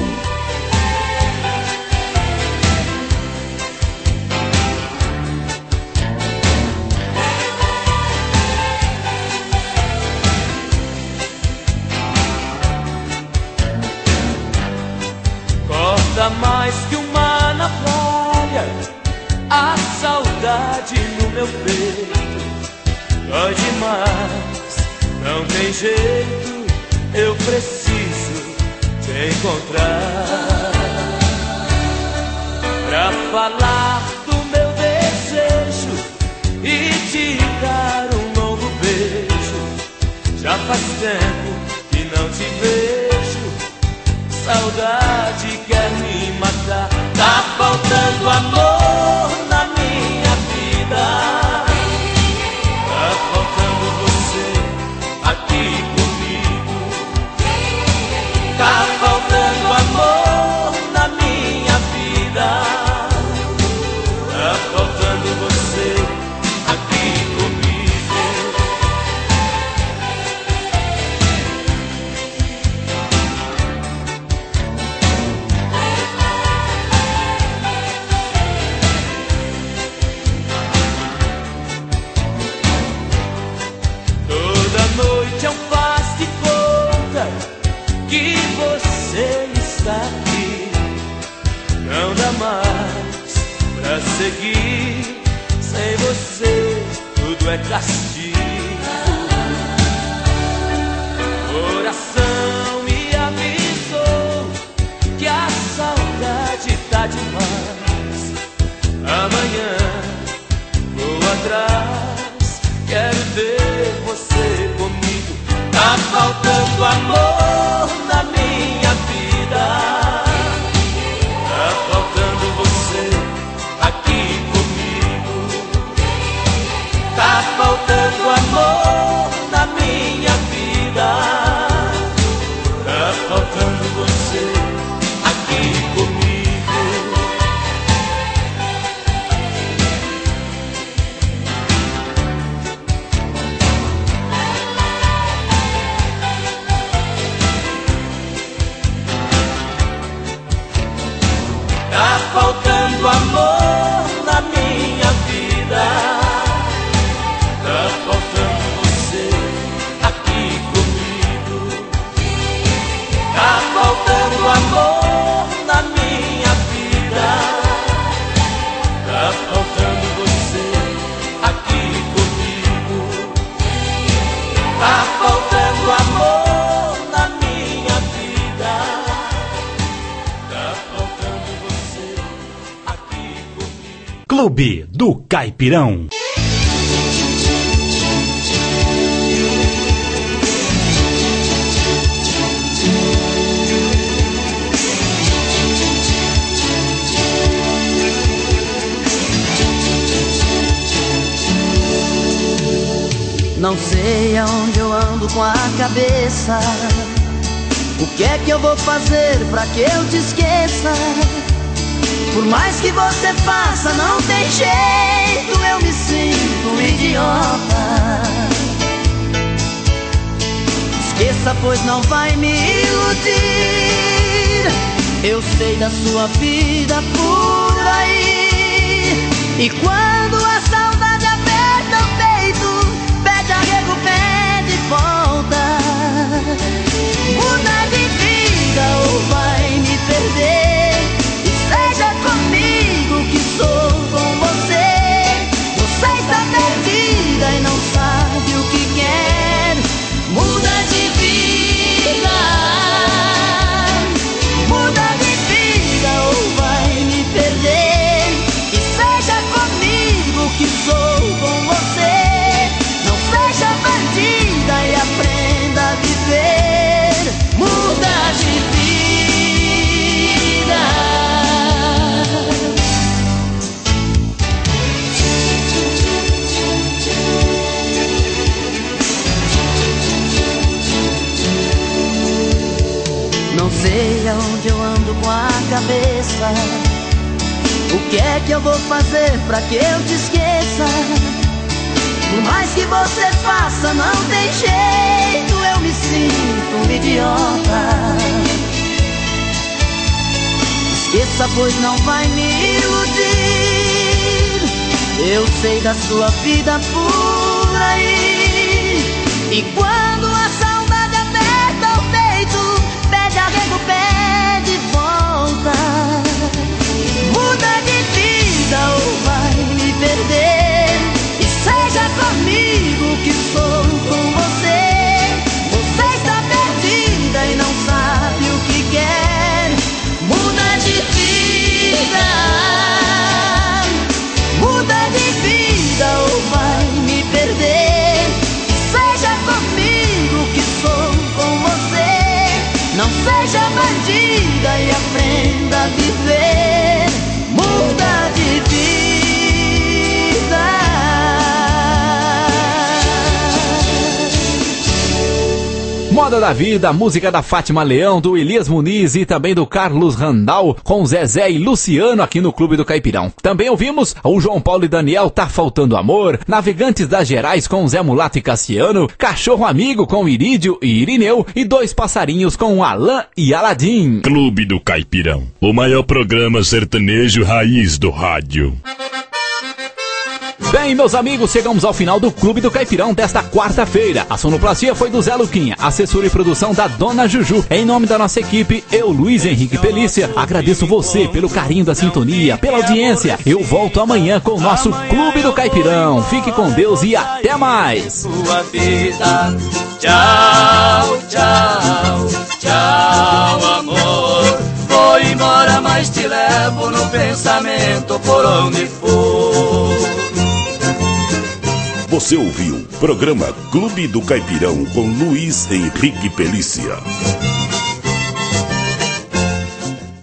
Corta mais que uma navalha, a saudade no meu peito dói demais, não tem jeito, eu preciso te encontrar pra falar do meu desejo e te dar um novo beijo. Já faz tempo que não te vejo, saudade quer me matar. Tá faltando amor na minha vida, tá faltando você aqui comigo. Tá faltando amor na minha vida, tá faltando você aqui comigo. isso é castigo. Coração me avisou que a saudade tá demais. Amanhã vou atrás, quero ver você comigo. Tá faltando amor na minha vida. Tá faltando você aqui comigo. Tá faltando amor na minha vida. Tá faltando você aqui comigo. Tá faltando amor na minha vida. Tá faltando você aqui comigo. Tá faltando amor na minha vida. Tá faltando você aqui comigo. Tá faltando amor na minha vida. Tá faltando você aqui comigo. Clube do Caipirão. Não sei aonde eu ando com a cabeça. O que é que eu vou fazer pra que eu te esqueça? Por mais que você faça, não tem jeito. Eu me sinto um idiota. Esqueça, pois não vai me iludir. Eu sei da sua vida por aí. E quando a saudade aperta o peito, pede arrego, pede volta. Muda de vida ou vai me perder. E seja comigo que sou com você. Você está perdida e não sabe o que quer. Muda de vida. Muda de vida ou vai me perder. E seja comigo que sou com você. Não seja bandida e aprenda a viver. Muda de vida. Não sei aonde eu ando com a cabeça. O que é que eu vou fazer pra que eu te esqueça? Por mais que você faça, não tem jeito. Eu me sinto um idiota. Esqueça, pois não vai me iludir. Eu sei da sua vida por aí. E quando a saudade aperta o peito, pede arrego, pede volta. Muda de vida ou vai me perder. E seja comigo que sou com você. Você está perdida e não sabe o que quer. Muda de vida. Muda de vida ou vai me perder. E seja comigo que sou com você. Não seja bandida e aprenda a viver. Muda de vida. Moda da Vida, música da Fátima Leão, do Elias Muniz e também do Carlos Randal, com Zezé e Luciano aqui no Clube do Caipirão. Também ouvimos o João Paulo e Daniel, Tá Faltando Amor, Navegantes das Gerais com Zé Mulato e Cassiano, Cachorro Amigo com Irídio e Irineu e Dois Passarinhos com Alain e Aladim. Clube do Caipirão, o maior programa sertanejo raiz do rádio. Bem, meus amigos, chegamos ao final do Clube do Caipirão desta quarta-feira. A sonoplastia foi do Zé Luquinha, assessora e produção da Dona Juju. Em nome da nossa equipe, eu, Luiz Henrique Pelícia, agradeço você pelo carinho da sintonia, pela audiência. Eu volto amanhã com o nosso Clube do Caipirão. Fique com Deus e até mais. Sua vida. Tchau, tchau, tchau, amor. Vou embora, mas te levo no pensamento por onde for. Você ouviu o programa Clube do Caipirão com Luiz Henrique Pelícia.